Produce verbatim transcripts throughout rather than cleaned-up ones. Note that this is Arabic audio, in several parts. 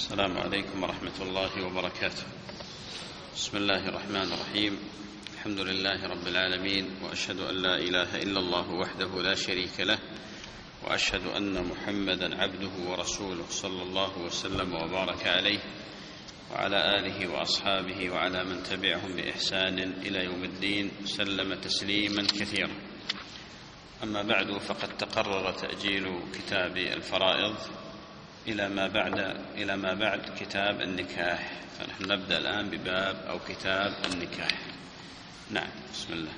السلام عليكم ورحمة الله وبركاته. بسم الله الرحمن الرحيم. الحمد لله رب العالمين، وأشهد أن لا إله إلا الله وحده لا شريك له، وأشهد أن محمدا عبده ورسوله صلى الله وسلم وبارك عليه وعلى آله وأصحابه وعلى من تبعهم بإحسان إلى يوم الدين، سلم تسليما كثيرا. أما بعد، فقد تقرر تأجيل كتاب الفرائض إلى ما بعد إلى ما بعد كتاب النكاح، فنحن نبدأ الآن بباب أو كتاب النكاح. نعم، بسم الله.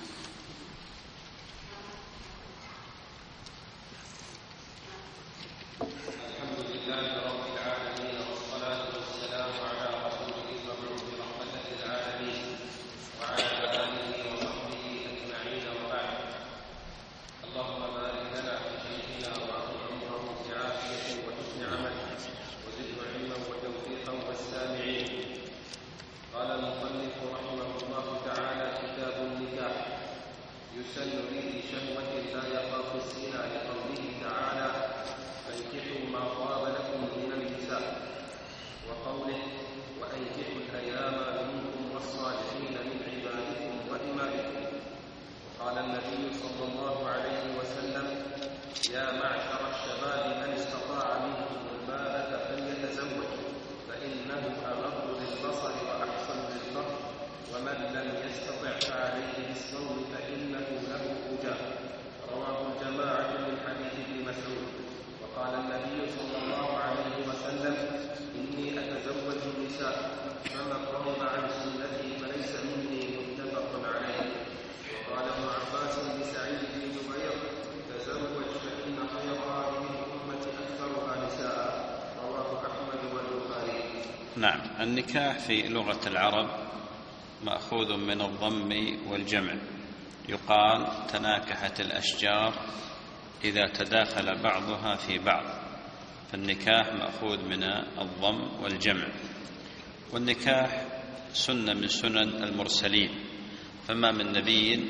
الحمد لله رب العالمين، والصلاة والسلام على رسوله المبعوث رحمة للعالمين وعلى آله وصحبه أجمعين، وبعد. اللهم بارك لنا في شيخنا وأطل عمره بعافية وحسن عمل، وزده علما وتوفيقا والسامعين. قال المصنف رحمه الله تعالى: كتاب النكاح. يسن به شهوة لا يخاف الزنا، لقوله تعالى: فانكحوا ما طاب لكم من النساء، وقوله: وأنكحوا الأيام منكم والصالحين من عبادكم وإمائكم. وقال النبي صلى الله عليه وسلم: يا معشر الشباب من استطاع منكم الباءة فليتزوج، فإنه أغض للبصر وأحسن للفرج، ومن لم يستطع فعليه بالصوم فإنه له وجاء. رواه الجماعة من حديث ابن مسعود. وقال النبي صلى الله عليه وسلم: إني أتزوج النساء، فمن رغب عن سنتي فليس مني، متفق عليه. وقال ابن عباس لسعيد بن جبير: تزوج فإن خير هذه الأمة أكثرها نساء. رواه أحمد والبخاري. نعم، النكاح في لغة العرب مأخوذ من الضم والجمع. يقال: تناكحت الأشجار إذا تداخل بعضها في بعض، فالنكاح مأخوذ من الضم والجمع. والنكاح سنة من سنن المرسلين، فما من نبي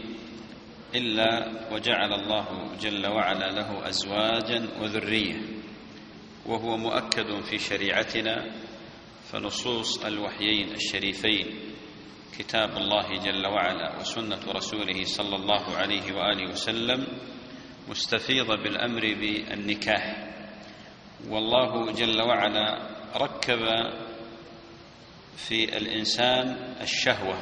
إلا وجعل الله جل وعلا له أزواجا وذرية، وهو مؤكد في شريعتنا. فنصوص الوحيين الشريفين، كتاب الله جل وعلا وسنة رسوله صلى الله عليه وآله وسلم، مستفيضة بالأمر بالنكاح. والله جل وعلا ركب في الإنسان الشهوة،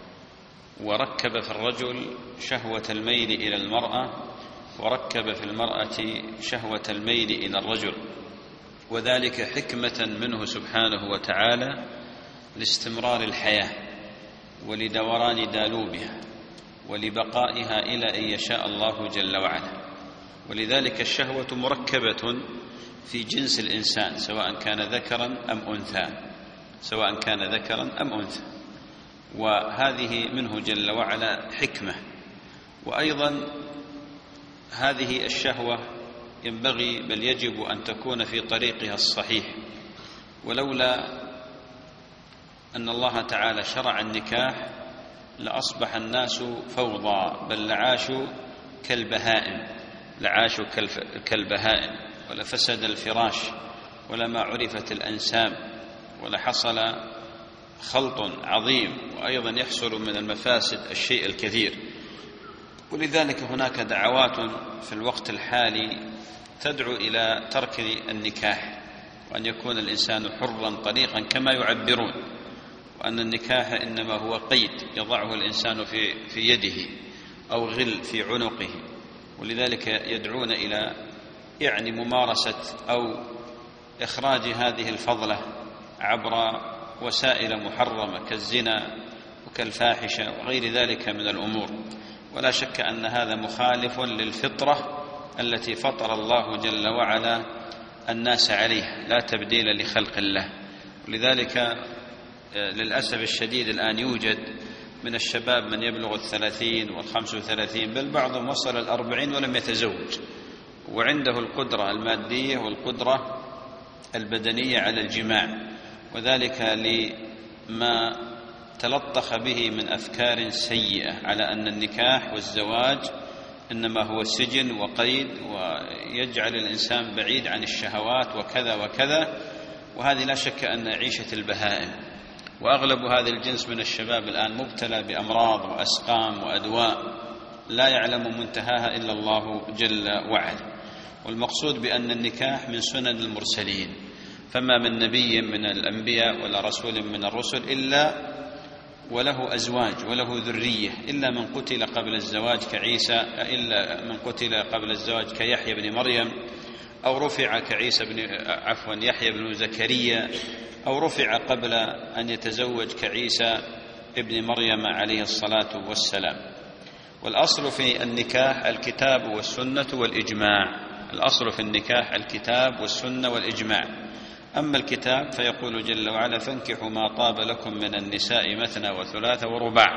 وركب في الرجل شهوة الميل إلى المرأة، وركب في المرأة شهوة الميل إلى الرجل، وذلك حكمة منه سبحانه وتعالى لاستمرار الحياة ولدوران دالوبها ولبقائها إلى أن يشاء الله جل وعلا. ولذلك الشهوة مركبة في جنس الإنسان، سواء كان ذكرا أم أنثى سواء كان ذكرا أم أنثى وهذه منه جل وعلا حكمة. وأيضا هذه الشهوة ينبغي بل يجب أن تكون في طريقها الصحيح، ولولا أن الله تعالى شرع النكاح لأصبح الناس فوضى، بل لعاشوا كالبهائم لعاشوا كالبهائم ولفسد الفراش، ولما عرفت الأنساب، ولحصل خلط عظيم، وأيضا يحصل من المفاسد الشيء الكثير. ولذلك هناك دعوات في الوقت الحالي تدعو إلى ترك النكاح، وأن يكون الإنسان حرا طليقا كما يعبرون، وأن النكاح إنما هو قيد يضعه الإنسان في, في يده أو غل في عنقه. ولذلك يدعون إلى يعني ممارسة أو إخراج هذه الفضلة عبر وسائل محرمة كالزنا وكالفاحشة وغير ذلك من الأمور. ولا شك أن هذا مخالف للفطرة التي فطر الله جل وعلا الناس عليها، لا تبديل لخلق الله. ولذلك للأسف الشديد الآن يوجد من الشباب من يبلغ الثلاثين والخمس وثلاثين، بل بعضهم وصل الأربعين ولم يتزوج، وعنده القدرة المادية والقدرة البدنية على الجماع، وذلك لما تلطخ به من أفكار سيئة على أن النكاح والزواج إنما هو سجن وقيد، ويجعل الإنسان بعيد عن الشهوات وكذا وكذا. وهذه لا شك أن عيشة البهائم، وأغلب هذا الجنس من الشباب الآن مبتلى بأمراض وأسقام وأدواء لا يعلم منتهاها إلا الله جل وعلا. والمقصود بأن النكاح من سنن المرسلين، فما من نبي من الأنبياء ولا رسول من الرسل إلا وله أزواج وله ذرية، إلا من قتل قبل الزواج كعيسى، إلا من قتل قبل الزواج كيحيى بن مريم، أو رفع كعيسى بن عفوا يحيى بن زكريا، أو رفع قبل أن يتزوج كعيسى ابن مريم عليه الصلاة والسلام. والأصل في النكاح الكتاب والسنة والإجماع، الأصل في النكاح الكتاب والسنة والإجماع. أما الكتاب فيقول جل وعلا: فانكحوا ما طاب لكم من النساء مثنى وثلاث ورباع.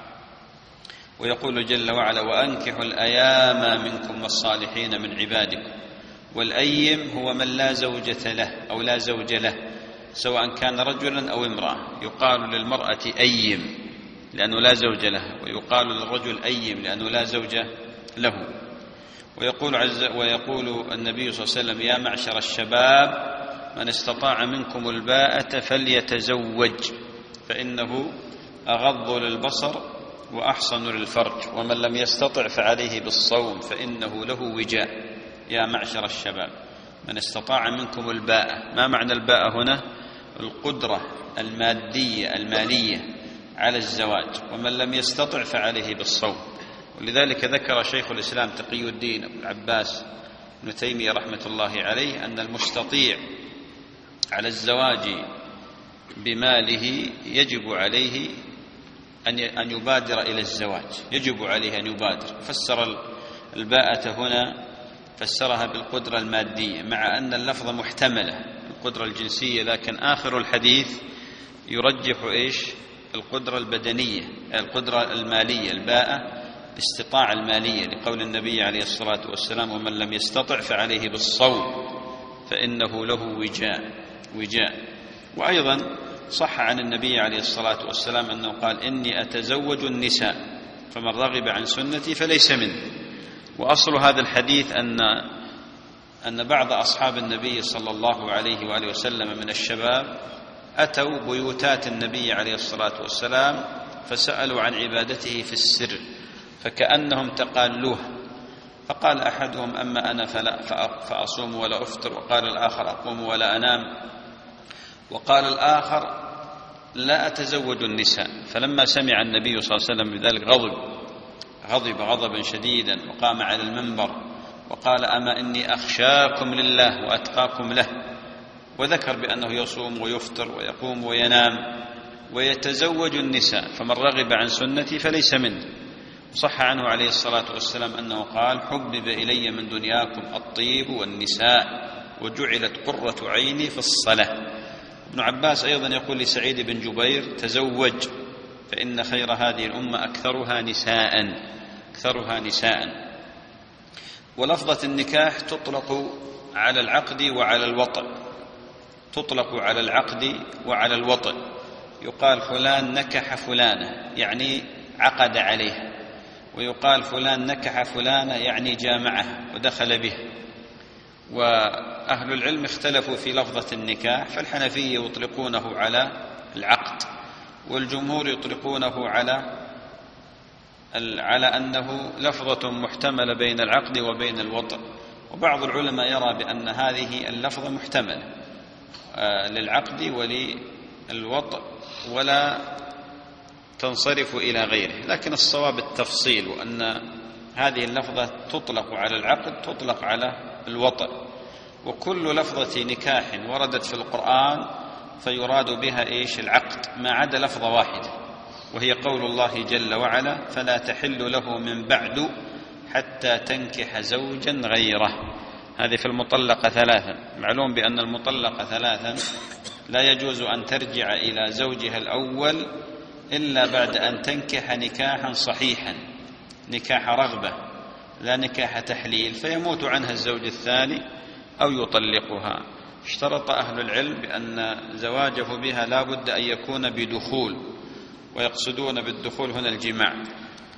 ويقول جل وعلا: وأنكحوا الأيام منكم والصالحين من عبادكم. والأيم هو من لا زوجة له أو لا زوج له، سواء كان رجلا أو امرأة. يقال للمرأة أيم لأنه لا زوج له، ويقال للرجل أيم لأنه لا زوج له. ويقول, عز ويقول النبي صلى الله عليه وسلم: يا معشر الشباب من استطاع منكم الباءة فليتزوج فإنه أغض للبصر وأحصن للفرج، ومن لم يستطع فعليه بالصوم فإنه له وجاء. يا معشر الشباب من استطاع منكم الباءة. ما معنى الباءة هنا؟ القدرة المادية المالية على الزواج، ومن لم يستطع فعليه بالصوم. ولذلك ذكر شيخ الإسلام تقي الدين أبو العباس ابن تيمية رحمة الله عليه أن المستطيع على الزواج بماله يجب عليه أن يبادر إلى الزواج، يجب عليه أن يبادر. فسر الباءة هنا فسرها بالقدرة المادية، مع أن اللفظ محتملة القدرة الجنسية، لكن آخر الحديث يرجح إيش؟ القدرة البدنية، القدرة المالية. الباءة الاستطاعة المالية، لقول النبي عليه الصلاة والسلام: ومن لم يستطع فعليه بالصوم فإنه له وجاء وجاء. وأيضا صح عن النبي عليه الصلاة والسلام أنه قال: إني أتزوج النساء فمن رغب عن سنتي فليس مني. وأصل هذا الحديث أن أن بعض أصحاب النبي صلى الله عليه وآله وسلم من الشباب أتوا بيوتات النبي عليه الصلاة والسلام فسألوا عن عبادته في السر، فكأنهم تقالوها. فقال أحدهم: أما أنا فلا فأصوم ولا أفطر، وقال الآخر: أقوم ولا أنام، وقال الآخر: لا أتزوج النساء. فلما سمع النبي صلى الله عليه وسلم بذلك غضب غضب غضبا شديدا، وقام على المنبر وقال: أما إني أخشاكم لله وأتقاكم له. وذكر بأنه يصوم ويفطر ويقوم وينام ويتزوج النساء، فمن رغب عن سنتي فليس مني. صح عنه عليه الصلاة والسلام أنه قال: حبب إلي من دنياكم الطيب والنساء وجعلت قرة عيني في الصلاة. ابن عباس أيضا يقول لسعيد بن جبير: تزوج فإن خير هذه الأمة أكثرها نساء أكثرها نساء. ولفظة النكاح تطلق على العقد وعلى الوطء، تطلق على العقد وعلى الوطء. يقال فلان نكح فلانة يعني عقد عليها، ويقال فلان نكح فلانة يعني جامعها ودخل به. وأهل العلم اختلفوا في لفظة النكاح، فالحنفية يطلقونه على العقد، والجمهور يطلقونه على على أنه لفظة محتملة بين العقد وبين الوطء. وبعض العلماء يرى بأن هذه اللفظة محتملة للعقد وللوطء ولا تنصرف إلى غيره، لكن الصواب التفصيل، وأن هذه اللفظة تطلق على العقد تطلق على الوطء. وكل لفظة نكاح وردت في القرآن فيراد بها إيش؟ العقد، ما عدا لفظة واحدة، وهي قول الله جل وعلا: فلا تحل له من بعد حتى تنكح زوجا غيره. هذه في المطلقة ثلاثا. معلوم بأن المطلقة ثلاثا لا يجوز أن ترجع إلى زوجها الأول إلا بعد أن تنكح نكاحا صحيحا، نكاح رغبة لا نكاح تحليل، فيموت عنها الزوج الثاني أو يطلقها. اشترط أهل العلم بأن زواجه بها لا بد أن يكون بدخول، ويقصدون بالدخول هنا الجماع،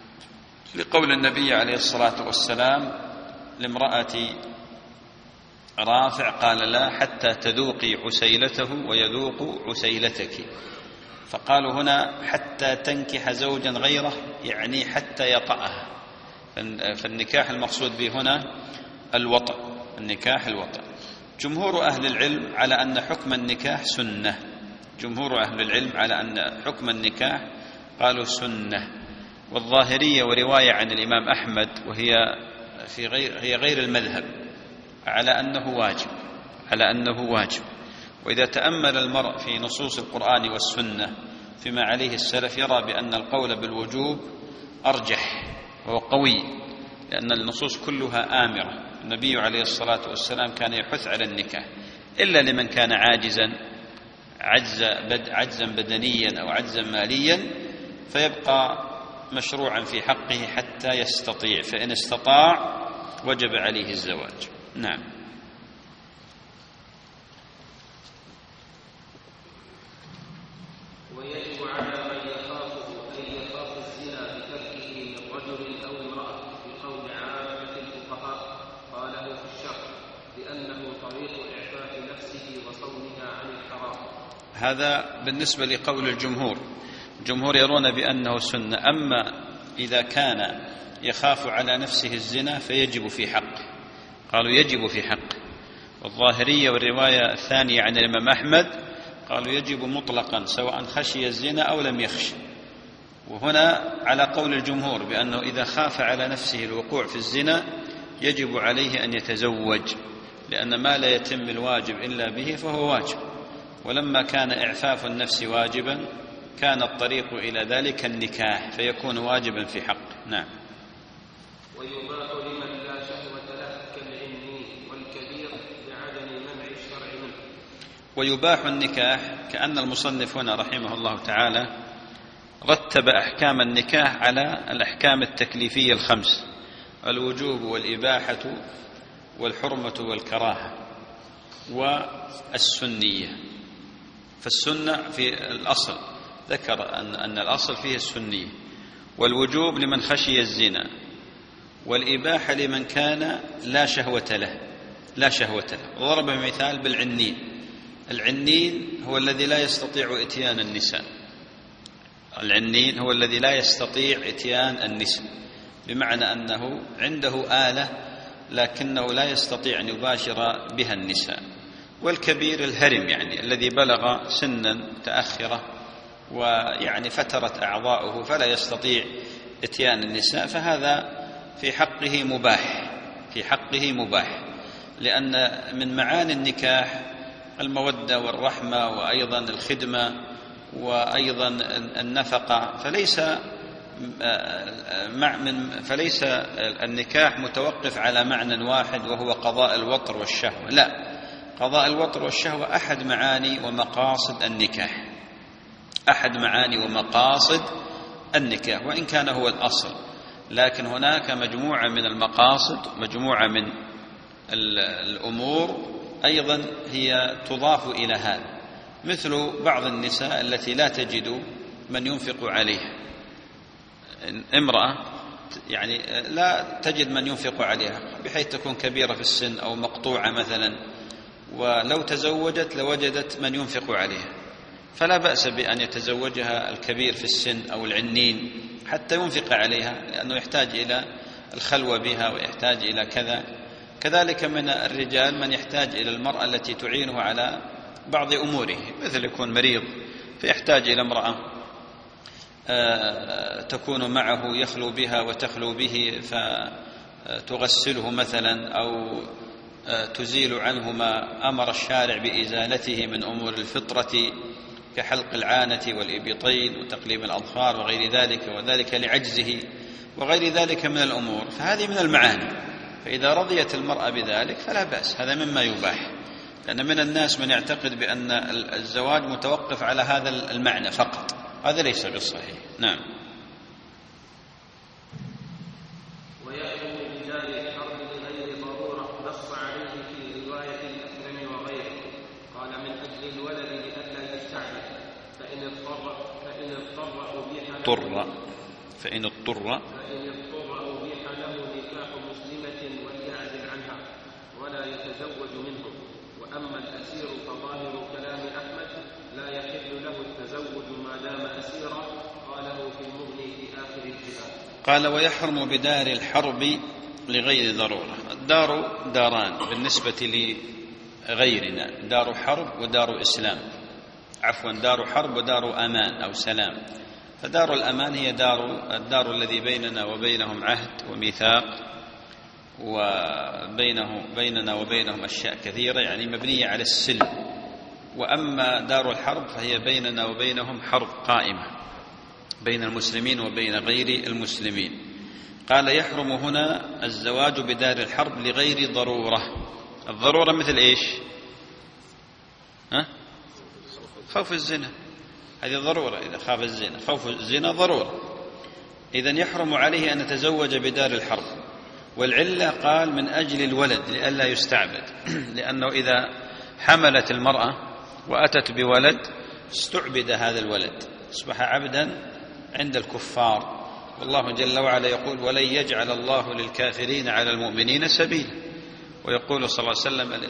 لقول النبي عليه الصلاة والسلام لامرأة رافع قال لا حتى تذوقي عسيلته ويذوق عسيلتك. فقالوا هنا حتى تنكح زوجا غيره، يعني حتى يطأها. فالنكاح المقصود به هنا الوطأ، النكاح الوطأ. جمهور أهل العلم على أن حكم النكاح سنة، جمهور أهل العلم على أن حكم النكاح قالوا سنة. والظاهرية ورواية عن الإمام أحمد وهي في غير هي غير المذهب على أنه واجب، على أنه واجب. وإذا تأمل المرء في نصوص القرآن والسنة فيما عليه السلف يرى بأن القول بالوجوب أرجح وهو قوي، لأن النصوص كلها آمرة. النبي عليه الصلاة والسلام كان يحث على النكاح إلا لمن كان عاجزا عجز بد عجزا بدنيا أو عجزا ماليا، فيبقى مشروعا في حقه حتى يستطيع، فإن استطاع وجب عليه الزواج. نعم. ويجب على من يخافه أن يخاف الزنا بتركه من رجل أو امرأة بقول عامة الفقهاء قاله في الشرع، لأنه طريق إعفاف نفسه وصونها عن الحرام. هذا بالنسبة لقول الجمهور، الجمهور يرون بأنه سنة. أما إذا كان يخاف على نفسه الزنا فيجب في حقه، قالوا يجب في حقه. والظاهرية والرواية الثانية عن الإمام أحمد قالوا يجب مطلقا سواء خشي الزنا أو لم يخشى. وهنا على قول الجمهور بأنه إذا خاف على نفسه الوقوع في الزنا يجب عليه أن يتزوج، لأن ما لا يتم الواجب إلا به فهو واجب. ولما كان إعفاف النفس واجبا كان الطريق إلى ذلك النكاح فيكون واجبا في حقه. نعم. ويباح لمن لا شهوة له كالعني والكبير لعدم منع الشرع منه. ويباح النكاح كأن المصنف هنا رحمه الله تعالى رتب أحكام النكاح على الأحكام التكليفية الخمس: الوجوب والإباحة والحرمة والكراهة والسنية. فالسنة في الأصل ذكر أن, أن الأصل فيه السنية، والوجوب لمن خشي الزنا، والإباحة لمن كان لا شهوة له لا شهوة له. وضرب مثال بالعنين. العنين هو الذي لا يستطيع إتيان النساء، العنين هو الذي لا يستطيع إتيان النساء، بمعنى أنه عنده آلة لكنه لا يستطيع أن يباشر بها النساء. والكبير الهرم، يعني الذي بلغ سنا متأخرة ويعني فترت أعضاؤه فلا يستطيع إتيان النساء، فهذا في حقه مباح، في حقه مباح، لأن من معاني النكاح المودة والرحمة وأيضا الخدمة وأيضا النفقة، فليس من فليس النكاح متوقف على معنى واحد وهو قضاء الوطر والشهوة. لا، قضاء الوطر والشهوة أحد معاني ومقاصد النكاح، أحد معاني ومقاصد النكاح، وإن كان هو الأصل، لكن هناك مجموعة من المقاصد، مجموعة من الأمور أيضا هي تضاف إلى هذا، مثل بعض النساء التي لا تجد من ينفق عليها. امرأة يعني لا تجد من ينفق عليها بحيث تكون كبيرة في السن أو مقطوعة مثلا، ولو تزوجت لوجدت من ينفق عليها، فلا بأس بأن يتزوجها الكبير في السن أو العنين حتى ينفق عليها، لأنه يحتاج إلى الخلوة بها ويحتاج إلى كذا. كذلك من الرجال من يحتاج إلى المرأة التي تعينه على بعض أموره، مثل يكون مريض فيحتاج إلى امرأة تكون معه يخلو بها وتخلو به، فتغسله مثلا أو تزيل عنه ما أمر الشارع بإزالته من أمور الفطرة كحلق العانة والإبطين وتقليم الأظفار وغير ذلك، وذلك لعجزه وغير ذلك من الأمور، فهذه من المعاني. فإذا رضيت المرأة بذلك فلا بأس، هذا مما يباح، لأن من الناس من يعتقد بأن الزواج متوقف على هذا المعنى فقط، هذا ليس بالصحيح. نعم. ويأتي بجار الحرب لغير ضرورة نص عليه في رواية الأكرم وغيره، قال من أجل الولد لئلا يستعجل، فإن اضطر فإن اضطر أبيح له اضطر فإن اضطر فإن اضطر أبيح له نكاح مسلمة وليعزل عنها ولا يتزوج منها الأسير فظاهر كلام أحمد لا يحل له التزوج ما دام أسيرا، قاله في المغني في آخر الجهاد. قال: ويحرم بدار الحرب لغير ضرورة. الدار داران بالنسبة لغيرنا، دار حرب ودار إسلام، عفوا دار حرب ودار أمان أو سلام. فدار الأمان هي دار الدار الذي بيننا وبينهم عهد وميثاق، وبينه بيننا وبينهم أشياء كثيرة، يعني مبنية على السلم. وأما دار الحرب فهي بيننا وبينهم حرب قائمة بين المسلمين وبين غير المسلمين. قال: يحرم هنا الزواج بدار الحرب لغير ضرورة. الضرورة مثل إيش؟ ها؟ خوف الزنا، هذه ضرورة. إذا خاف الزنا، خوف الزنا ضرورة. إذن يحرم عليه أن يتزوج بدار الحرب. والعلة قال من أجل الولد لئلا يستعبد، لأنه إذا حملت المرأة وأتت بولد استعبد هذا الولد، أصبح عبدا عند الكفار. والله جل وعلا يقول: ولن يجعل الله للكافرين على المؤمنين سبيلا. ويقول صلى الله عليه وسلم: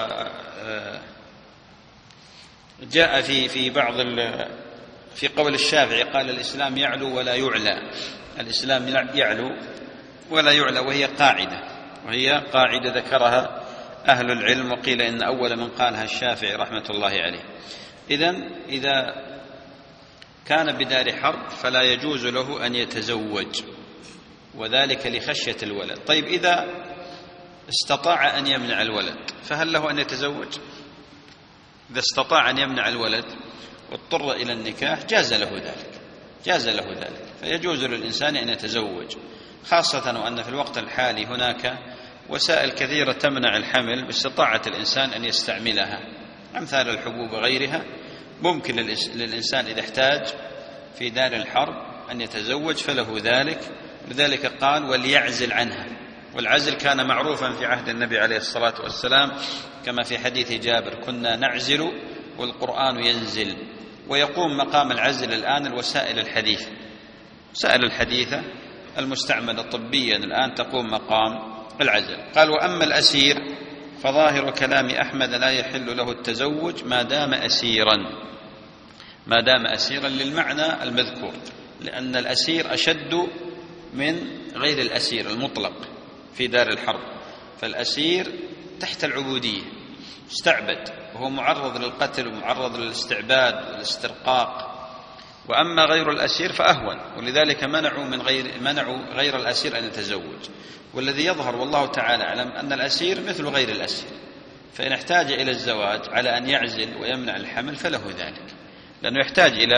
جاء في في بعض في قول الشافعي قال: الإسلام يعلو ولا يعلى. الإسلام يعلو ولا يعلى، وهي قاعدة وهي قاعدة ذكرها أهل العلم، وقيل إن أول من قالها الشافعي رحمة الله عليه. إذن إذا كان بدار حرب فلا يجوز له أن يتزوج، وذلك لخشية الولد. طيب إذا استطاع أن يمنع الولد فهل له أن يتزوج؟ إذا استطاع أن يمنع الولد واضطر إلى النكاح جاز له ذلك، جاز له ذلك، فيجوز للإنسان أن يتزوج، خاصة وأن في الوقت الحالي هناك وسائل كثيرة تمنع الحمل باستطاعة الإنسان أن يستعملها، أمثال الحبوب وغيرها. ممكن للإنسان إذا احتاج في دار الحرب أن يتزوج فله ذلك. لذلك قال: وليعزل عنها. والعزل كان معروفا في عهد النبي عليه الصلاة والسلام، كما في حديث جابر: كنا نعزل والقرآن ينزل. ويقوم مقام العزل الآن الوسائل الحديثة، وسائل الحديثة المستعملة طبيا الآن تقوم مقام العزل. قال: وأما الأسير فظاهر كلام أحمد لا يحل له التزوج ما دام أسيرا، ما دام أسيرا للمعنى المذكور، لأن الأسير أشد من غير الأسير المطلق في دار الحرب. فالأسير تحت العبودية، استعبد وهو معرض للقتل ومعرض للاستعباد والاسترقاق. وأما غير الأسير فأهون، ولذلك منعوا من غير منعوا غير الأسير أن يتزوج. والذي يظهر والله تعالى أعلم أن الأسير مثل غير الأسير، فإن احتاج إلى الزواج على أن يعزل ويمنع الحمل فله ذلك، لأنه يحتاج إلى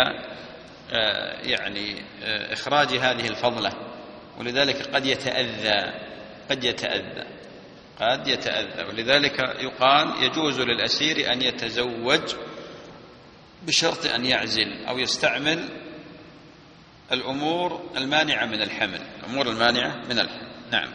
يعني إخراج هذه الفضلة، ولذلك قد يتأذى قد يتأذى قد يتأذى ولذلك يقال يجوز للأسير أن يتزوج بشرط أن يعزل أو يستعمل الأمور المانعة من الحمل، الأمور المانعة من الحمل. نعم.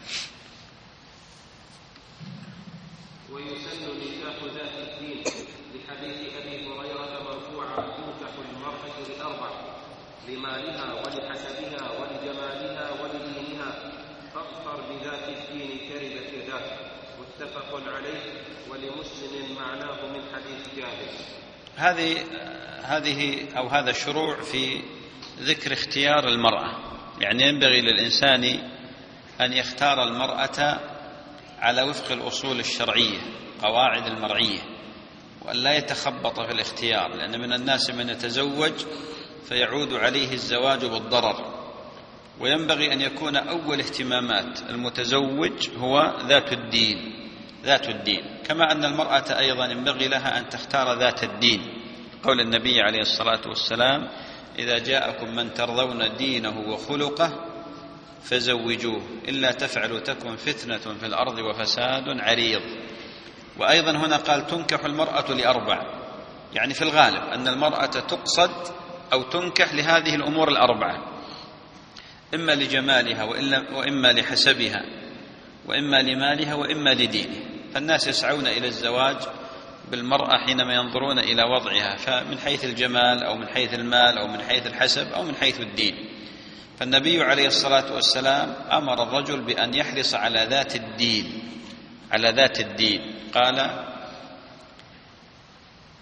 ويسن نكاح ذات الدين لحديث أبي هريرة مرفوعا: تنكح المرأة لأربع: لمالها ولحسبها ولجمالها ولدينها، فاظفر بذات الدين كرمت يداك. متفق عليه، ولمسلم معناه من حديث جابر. هذه هذه أو هذا الشروع في ذكر اختيار المرأة، يعني ينبغي للإنسان أن يختار المرأة على وفق الأصول الشرعية، قواعد المرعية، وأن لا يتخبط في الاختيار، لأن من الناس من يتزوج فيعود عليه الزواج بالضرر. وينبغي أن يكون أول اهتمامات المتزوج هو ذات الدين، ذات الدين، كما أن المرأة أيضا ينبغي لها أن تختار ذات الدين. قول النبي عليه الصلاة والسلام: إذا جاءكم من ترضون دينه وخلقه فزوجوه، إلا تفعلوا تكن فتنة في الأرض وفساد عريض. وأيضا هنا قال: تنكح المرأة لأربع، يعني في الغالب أن المرأة تقصد أو تنكح لهذه الأمور الأربعة: إما لجمالها وإما لحسبها وإما لمالها وإما لدينها. فالناس يسعون إلى الزواج بالمرأة حينما ينظرون إلى وضعها، فمن حيث الجمال أو من حيث المال أو من حيث الحسب أو من حيث الدين. فالنبي عليه الصلاة والسلام أمر الرجل بأن يحرص على ذات الدين، على ذات الدين. قال: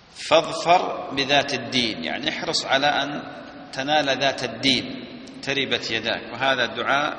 فاظفر بذات الدين، يعني احرص على أن تنال ذات الدين تربت يداك. وهذا الدعاء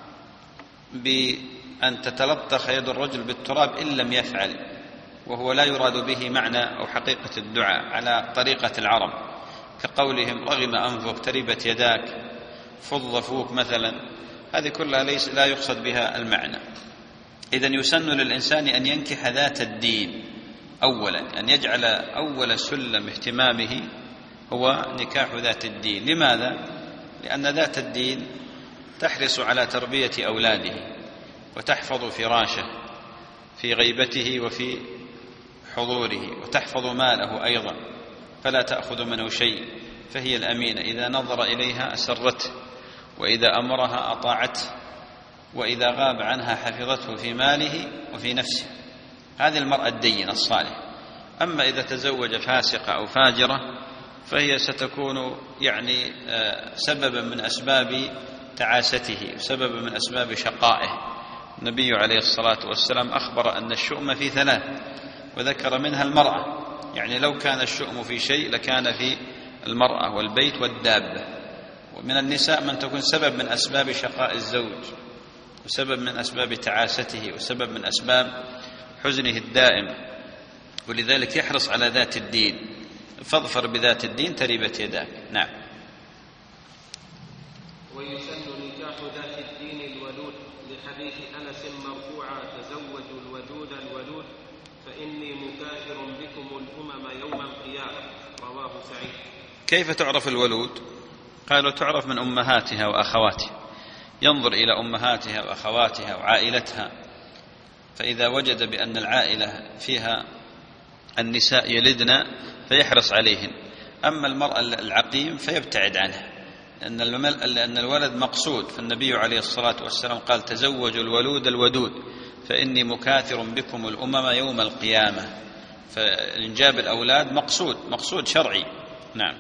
بأن تتلطخ يد الرجل بالتراب إن لم يفعل، وهو لا يراد به معنى أو حقيقة الدعاء على طريقة العرب، كقولهم رغم أنفك تربت يداك فض فوك مثلا، هذه كلها ليس لا يقصد بها المعنى. إذن يسن للإنسان أن ينكح ذات الدين أولا، أن يجعل أول سلم اهتمامه هو نكاح ذات الدين. لماذا؟ لأن ذات الدين تحرص على تربية أولاده وتحفظ فراشه في غيبته وفي حضوره، وتحفظ ماله أيضا فلا تأخذ منه شيء، فهي الأمينة، إذا نظر إليها أسرته، وإذا أمرها أطاعته، وإذا غاب عنها حفظته في ماله وفي نفسه. هذه المرأة الدينة الصالحة. أما إذا تزوج فاسقة أو فاجرة فهي ستكون يعني سببا من أسباب تعاسته، سببا من أسباب شقائه. النبي عليه الصلاة والسلام أخبر أن الشؤم في ثلاث، وذكر منها المرأة، يعني لو كان الشؤم في شيء لكان في المرأة والبيت والدابة. ومن النساء من تكون سبب من أسباب شقاء الزوج، وسبب من أسباب تعاسته، وسبب من أسباب حزنه الدائم، ولذلك يحرص على ذات الدين. فاظفر بذات الدين تربت يداك. نعم. ويسن نكاح ذات الدين الولود، لحديث أنس مرفوعا تزوجوا الودود الولود فإني مكاثر بكم الأمم يوم القيامة، رواه سعيد. كيف تعرف الولود؟ قالوا تعرف من أمهاتها وأخواتها، ينظر إلى أمهاتها وأخواتها وعائلتها، فإذا وجد بأن العائلة فيها النساء يلدن فيحرص عليهن. أما المرأة العقيم فيبتعد عنها، لأن الولد مقصود، فالنبي عليه الصلاة والسلام قال تزوجوا الولود الودود فإني مكاثر بكم الأمم يوم القيامة. فإنجاب الأولاد مقصود، مقصود شرعي. نعم.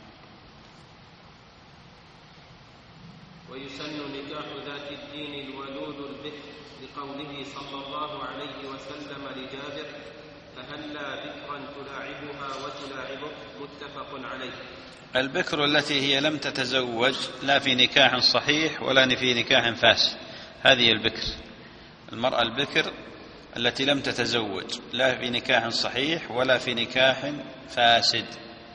ويسن نكاح ذات الدين الولود البكر، لقوله صلى الله عليه وسلم لجابر فهلا بكرا تلاعبها وتلاعبك، متفق عليه. البكر التي هي لم تتزوج لا في نكاح صحيح ولا في نكاح فاسد، هذه البكر. المرأة البكر التي لم تتزوج لا في نكاح صحيح ولا في نكاح فاسد،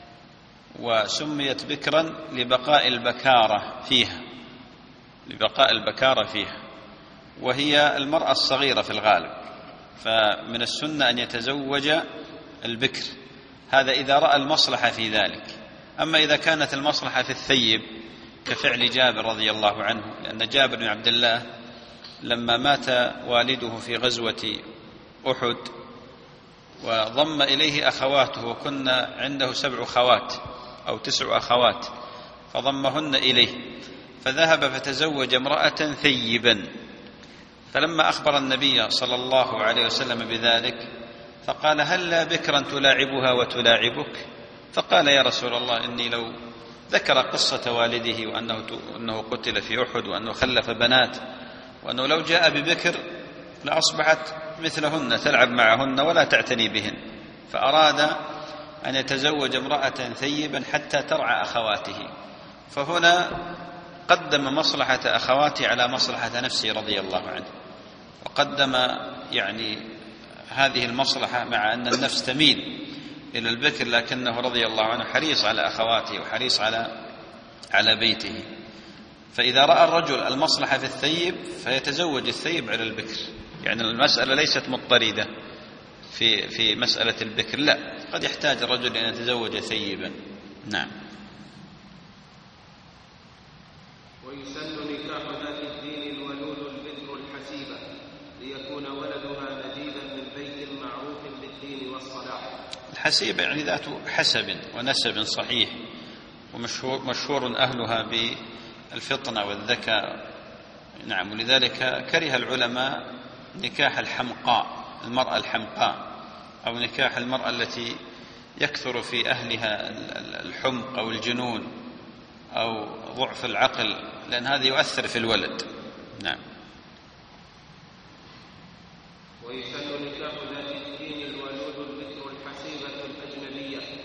وسميت بكرا لبقاء البكارة فيها، لبقاء البكارة فيها، وهي المرأة الصغيرة في الغالب. فمن السنة أن يتزوج البكر، هذا إذا رأى المصلحة في ذلك. أما إذا كانت المصلحة في الثيب كفعل جابر رضي الله عنه، لأن جابر بن عبد الله لما مات والده في غزوة أحد وضم إليه أخواته، وكنا عنده سبع أخوات أو تسع أخوات، فضمهن إليه، فذهب فتزوج امرأة ثيبا. فلما أخبر النبي صلى الله عليه وسلم بذلك فقال هلا بكرا تلاعبها وتلاعبك؟ فقال يا رسول الله إني لو ذكر قصة والده وأنه أنه قتل في أحد وأنه خلف بنات، وأنه لو جاء ببكر لأصبحت مثلهن تلعب معهن ولا تعتني بهن، فأراد أن يتزوج امرأة ثيبا حتى ترعى أخواته. فهنا قدم مصلحة أخواته على مصلحة نفسه رضي الله عنه، وقدم يعني هذه المصلحة مع أن النفس تميل إلى البكر، لكنه رضي الله عنه حريص على أخواته وحريص على على بيته. فإذا رأى الرجل المصلحة في الثيب فيتزوج الثيب على البكر. يعني المسألة ليست مضطردة في في مسألة البكر، لا، قد يحتاج الرجل أن يتزوج ثيبا. نعم. ويسن نكاح ذات الدين الولود البكر الحسيبة، ليكون ولدها نجيبا من بيت معروف بالدين والصلاح. الحسيبة يعني ذات حسب ونسب صحيح، ومشهور مشهور أهلها بالفطنة والذكاء. نعم. ولذلك كره العلماء نكاح الحمقاء، المرأة الحمقاء، أو نكاح المرأة التي يكثر في أهلها الحمق أو الجنون أو ضعف العقل، لأن هذا يؤثر في الولد. نعم. ويسن نكاح ذات الدين الولود البكر الحسيبة الأجنبية،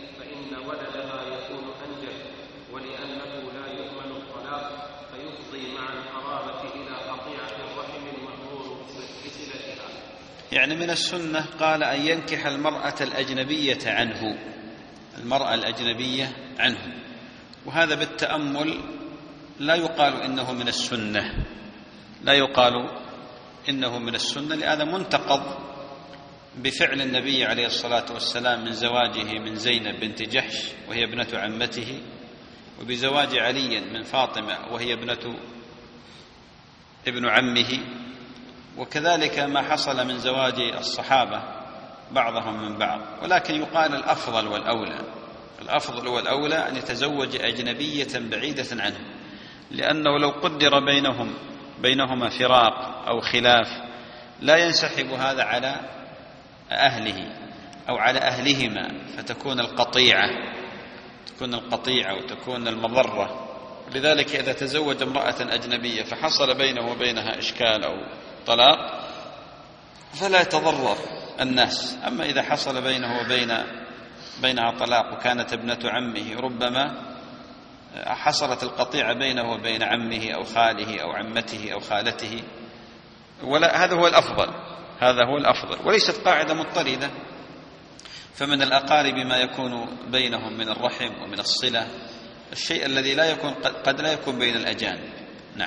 يعني من السنة قال أن ينكح المرأة الأجنبية عنه، المرأة الأجنبية عنه، وهذا بالتأمل لا يقال إنه من السنة، لا يقال إنه من السنة، لهذا منتقض بفعل النبي عليه الصلاة والسلام من زواجه من زينب بنت جحش وهي ابنة عمته، وبزواج علي من فاطمة وهي ابنة ابن عمه، وكذلك ما حصل من زواج الصحابة بعضهم من بعض. ولكن يقال الأفضل والأولى، الأفضل والأولى أن يتزوج أجنبية بعيدة عنه، لأنه لو قدر بينهم بينهما فراق أو خلاف لا ينسحب هذا على أهله أو على أهلهما، فتكون القطيعة تكون القطيعة وتكون المضرة. لذلك إذا تزوج امرأة أجنبية فحصل بينه وبينها إشكال أو طلاق فلا يتضرر الناس. أما إذا حصل بينه وبين بينها طلاق وكانت ابنة عمه، ربما حصلت القطيعة بينه وبين عمه أو خاله أو عمته أو خالته، ولا هذا هو الأفضل، هذا هو الأفضل، وليست قاعدة مضطردة. فمن الأقارب ما يكون بينهم من الرحم ومن الصلة، الشيء الذي لا يكون قد لا يكون بين الأجانب. نعم.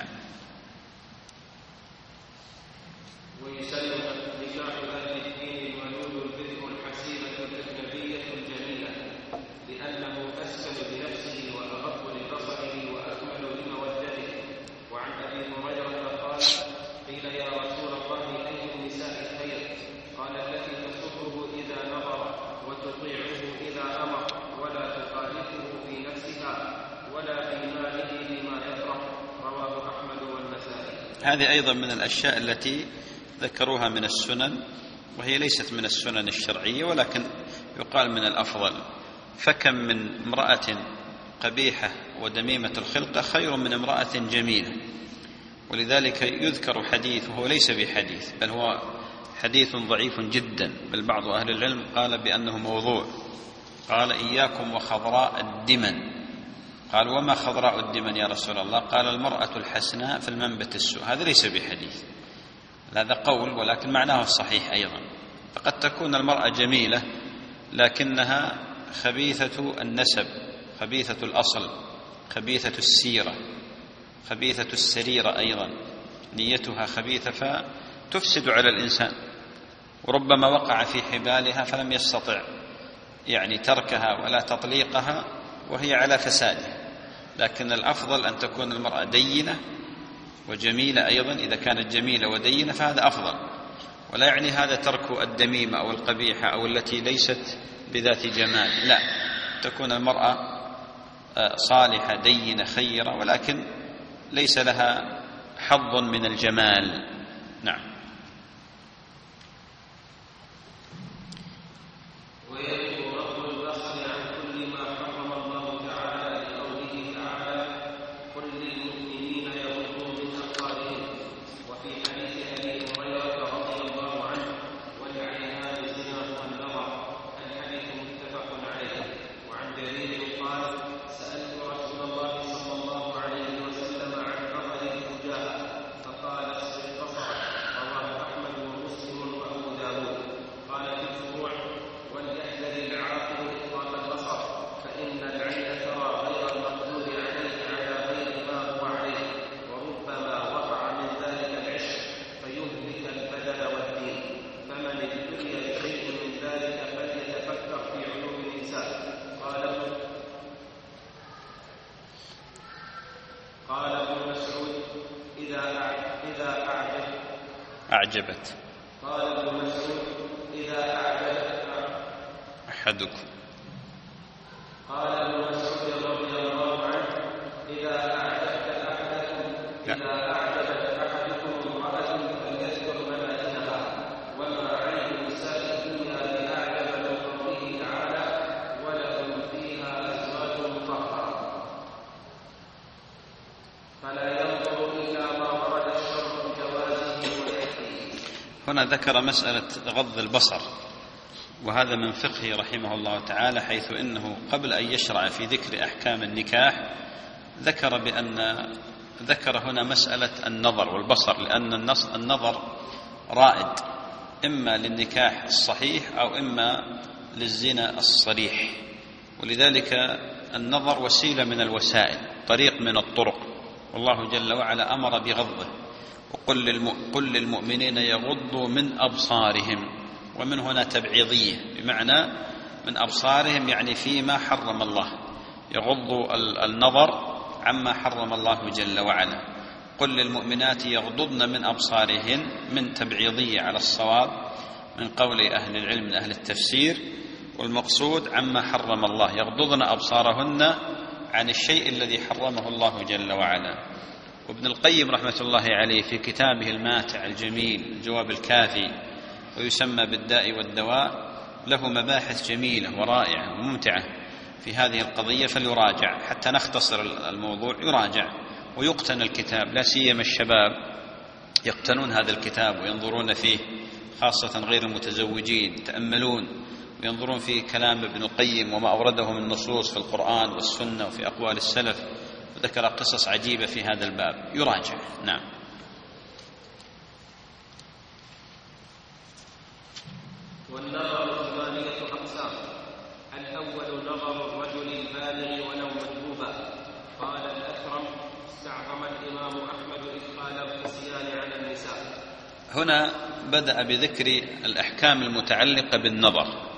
هذه أيضا من الأشياء التي ذكروها من السنن، وهي ليست من السنن الشرعية، ولكن يقال من الأفضل. فكم من امرأة قبيحة ودميمة الخلقة خير من امرأة جميلة. ولذلك يذكر حديث وهو ليس بحديث، بل هو حديث ضعيف جدا، بل بعض أهل العلم قال بأنه موضوع. قال: إياكم وخضراء الدمن. قال: وما خضراء الدمن يا رسول الله؟ قال: المرأة الحسناء في المنبت السوء. هذا ليس بحديث، هذا قول، ولكن معناه الصحيح أيضا. فقد تكون المرأة جميلة لكنها خبيثة النسب، خبيثة الأصل، خبيثة السيرة، خبيثة السريرة أيضا، نيتها خبيثة فتفسد على الإنسان، وربما وقع في حبالها فلم يستطع يعني تركها ولا تطليقها وهي على فسادها. لكن الأفضل أن تكون المرأة دينة وجميلة أيضا، إذا كانت جميلة ودينة فهذا أفضل. ولا يعني هذا ترك الدميمة أو القبيحة أو التي ليست بذات جمال، لا، تكون المرأة صالحة دينة خيرة، ولكن ليس لها حظ من الجمال. نعم. أعجبت. قال ابن مسعود: إذا أعجبت أحدكم. قال ابن مسعود رضي الله عنه: إذا أعجبت أحدكم إذا أعجبت أحدكم امرأة فليذكر ملائكتها، وما عين النساء الدنيا بأعجب من قوله تعالى: ولكم فيها أزواج مطهرة، فلا ينظر إلا ما ورد الشرع بجوازه. هنا ذكر مسألة غض البصر، وهذا من فقهه رحمه الله تعالى، حيث إنه قبل أن يشرع في ذكر أحكام النكاح ذكر بأن ذكر هنا مسألة النظر والبصر، لأن النظر رائد إما للنكاح الصحيح أو إما للزنا الصريح. ولذلك النظر وسيلة من الوسائل، طريق من الطرق، والله جل وعلا أمر بغضه، وقل للمؤمنين يغضوا من أبصارهم، ومن هنا تبعيضية بمعنى من أبصارهم يعني فيما حرم الله، يغضوا النظر عما حرم الله جل وعلا. قل للمؤمنات يغضضن من أبصارهن، من تبعيضية على الصواب من قول أهل العلم من أهل التفسير، والمقصود عما حرم الله، يغضضن أبصارهن عن الشيء الذي حرمه الله جل وعلا. وابن القيم رحمة الله عليه في كتابه الماتع الجميل الجواب الكافي، ويسمى بالداء والدواء، له مباحث جميلة ورائعة وممتعة في هذه القضية، فليراجع حتى نختصر الموضوع، يراجع ويقتنى الكتاب، لا سيما الشباب يقتنون هذا الكتاب وينظرون فيه، خاصة غير المتزوجين، يتأملون وينظرون في كلام ابن القيم وما أورده من نصوص في القرآن والسنة وفي أقوال السلف، وذكر قصص عجيبة في هذا الباب، يراجع. نعم. والنظر ثمانية أقسام. الأول نظر الرجل البالغ ولو مندوبا. قال الأكرم: استعظم الإمام أحمد إدخال الخصيان على النساء. هنا بدأ بذكر الأحكام المتعلقة بالنظر،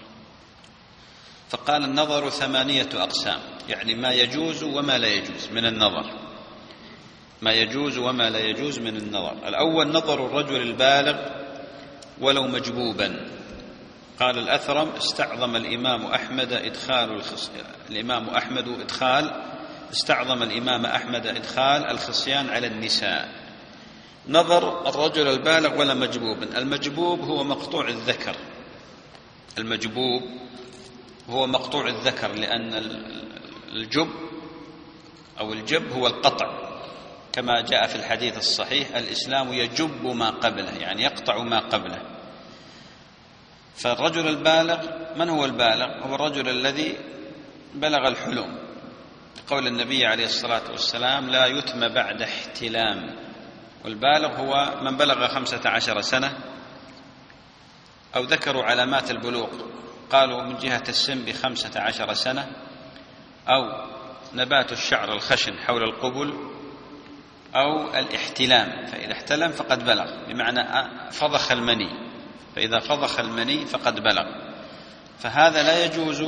فقال النظر ثمانية أقسام، يعني ما يجوز وما لا يجوز من النظر، ما يجوز وما لا يجوز من النظر. الأول نظر الرجل البالغ ولو مجبوبا. قال الأثرم: استعظم الإمام أحمد إدخال الخص... الإمام أحمد إدخال استعظم الإمام أحمد إدخال الخصيان على النساء. نظر الرجل البالغ ولا مجبوبا. المجبوب هو مقطوع الذكر، المجبوب هو مقطوع الذكر، لأن الجب أو الجب هو القطع، كما جاء في الحديث الصحيح: الإسلام يجب ما قبله، يعني يقطع ما قبله. فالرجل البالغ، من هو البالغ؟ هو الرجل الذي بلغ الحلم، قول النبي عليه الصلاة والسلام: لا يتم بعد احتلام. والبالغ هو من بلغ خمسة عشر سنة، أو ذكروا علامات البلوغ، قالوا من جهة السن بخمسة عشر سنة، أو نبات الشعر الخشن حول القبل، أو الاحتلام، فإذا احتلم فقد بلغ، بمعنى فضخ المني، فإذا فضخ المني فقد بلغ. فهذا لا يجوز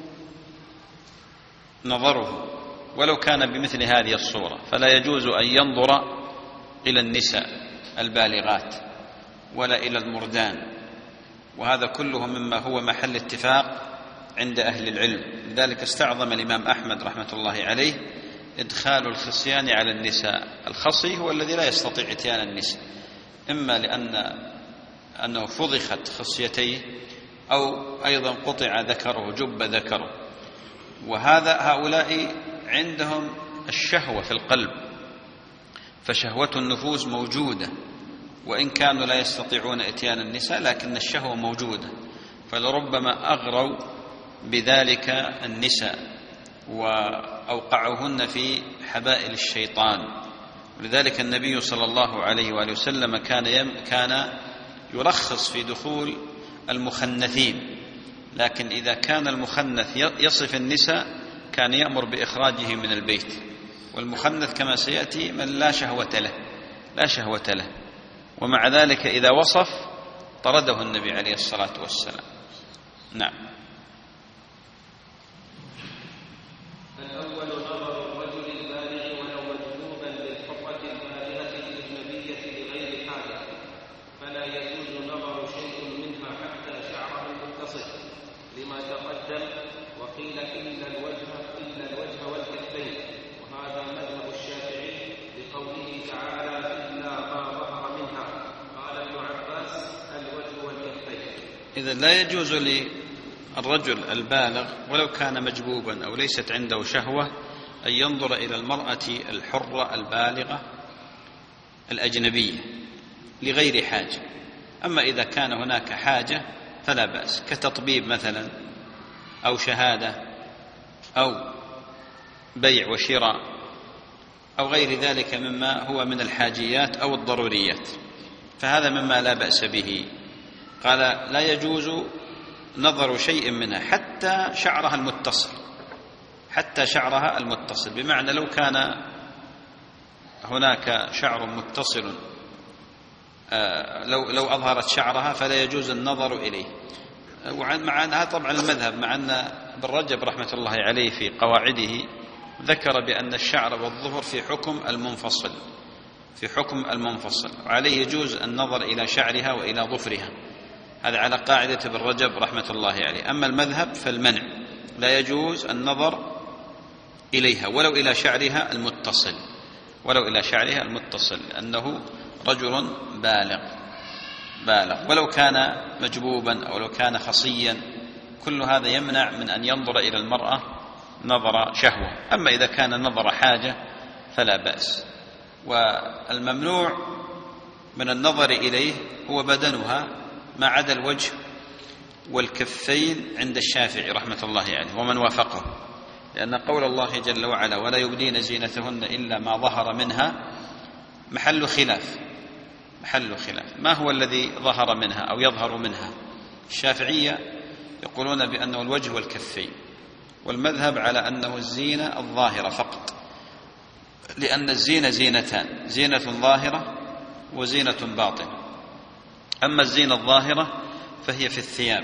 نظره ولو كان بمثل هذه الصورة، فلا يجوز أن ينظر إلى النساء البالغات ولا إلى المردان، وهذا كله مما هو محل اتفاق عند أهل العلم. لذلك استعظم الإمام أحمد رحمة الله عليه إدخال الخصيان على النساء. الخصي هو الذي لا يستطيع إتيان النساء، إما لأن أنه فضخت خصيتيه، أو أيضا قطع ذكره، جب ذكره. وهذا هؤلاء عندهم الشهوة في القلب، فشهوة النفوس موجودة، وإن كانوا لا يستطيعون إتيان النساء لكن الشهوة موجودة، فلربما أغروا بذلك النساء وأوقعوهن في حبائل الشيطان. ولذلك النبي صلى الله عليه وآله وسلم كان يم كان يرخص في دخول المخنثين، لكن إذا كان المخنث يصف النساء كان يأمر بإخراجه من البيت. والمخنث كما سيأتي من لا شهوة له، لا شهوة له، ومع ذلك إذا وصف طرده النبي عليه الصلاة والسلام. نعم. الأول نظر الرجل البالغ ولو مجذوبا للحقة البالغة الأجنبية لغير حاجة، فلا يجوز نظر شيء منها حتى شعره المتصل لما تقدم. وقيل إلا الوجه إلا الوجه والكفين، وهذا مذهب الشافعي لقوله تعالى: إلا ما ظهر منها. قال ابن عباس: الوجه والكفين. إذا لا يجوز للرجل البالغ ولو كان مجبوبا أو ليست عنده شهوة أن ينظر إلى المرأة الحرة البالغة الأجنبية لغير حاجة. أما إذا كان هناك حاجة فلا بأس، كتطبيب مثلا، أو شهادة، أو بيع وشراء، أو غير ذلك مما هو من الحاجيات أو الضروريات، فهذا مما لا بأس به. قال لا يجوز نظر شيء منها حتى شعرها المتصل، حتى شعرها المتصل، بمعنى لو كان هناك شعر متصل لو لو أظهرت شعرها فلا يجوز النظر إليه. ومع أنها طبعا المذهب، مع أن ابن رجب رحمة الله عليه في قواعده ذكر بأن الشعر والظفر في حكم المنفصل، في حكم المنفصل، وعليه يجوز النظر إلى شعرها وإلى ظفرها، هذا على قاعدة ابن رجب رحمة الله عليه. أما المذهب فالمنع، لا يجوز النظر إليها ولو إلى شعرها المتصل، ولو إلى شعرها المتصل، لأنه رجل بالغ بالغ ولو كان مجبوبا أو لو كان خصيا، كل هذا يمنع من أن ينظر إلى المرأة نظر شهوة. أما إذا كان نظر حاجة فلا بأس. والممنوع من النظر إليه هو بدنها ما عدا الوجه والكفين عند الشافعي رحمة الله عليه ومن وافقه، لأن قول الله جل وعلا ولا يبدين زينتهن إلا ما ظهر منها محل خلاف، محل خلاف ما هو الذي ظهر منها أو يظهر منها. الشافعية يقولون بأنه الوجه والكفين، والمذهب على أنه الزينة الظاهرة فقط، لأن الزينة زينتان، زينة ظاهرة وزينة باطنة. أما الزينة الظاهرة فهي في الثياب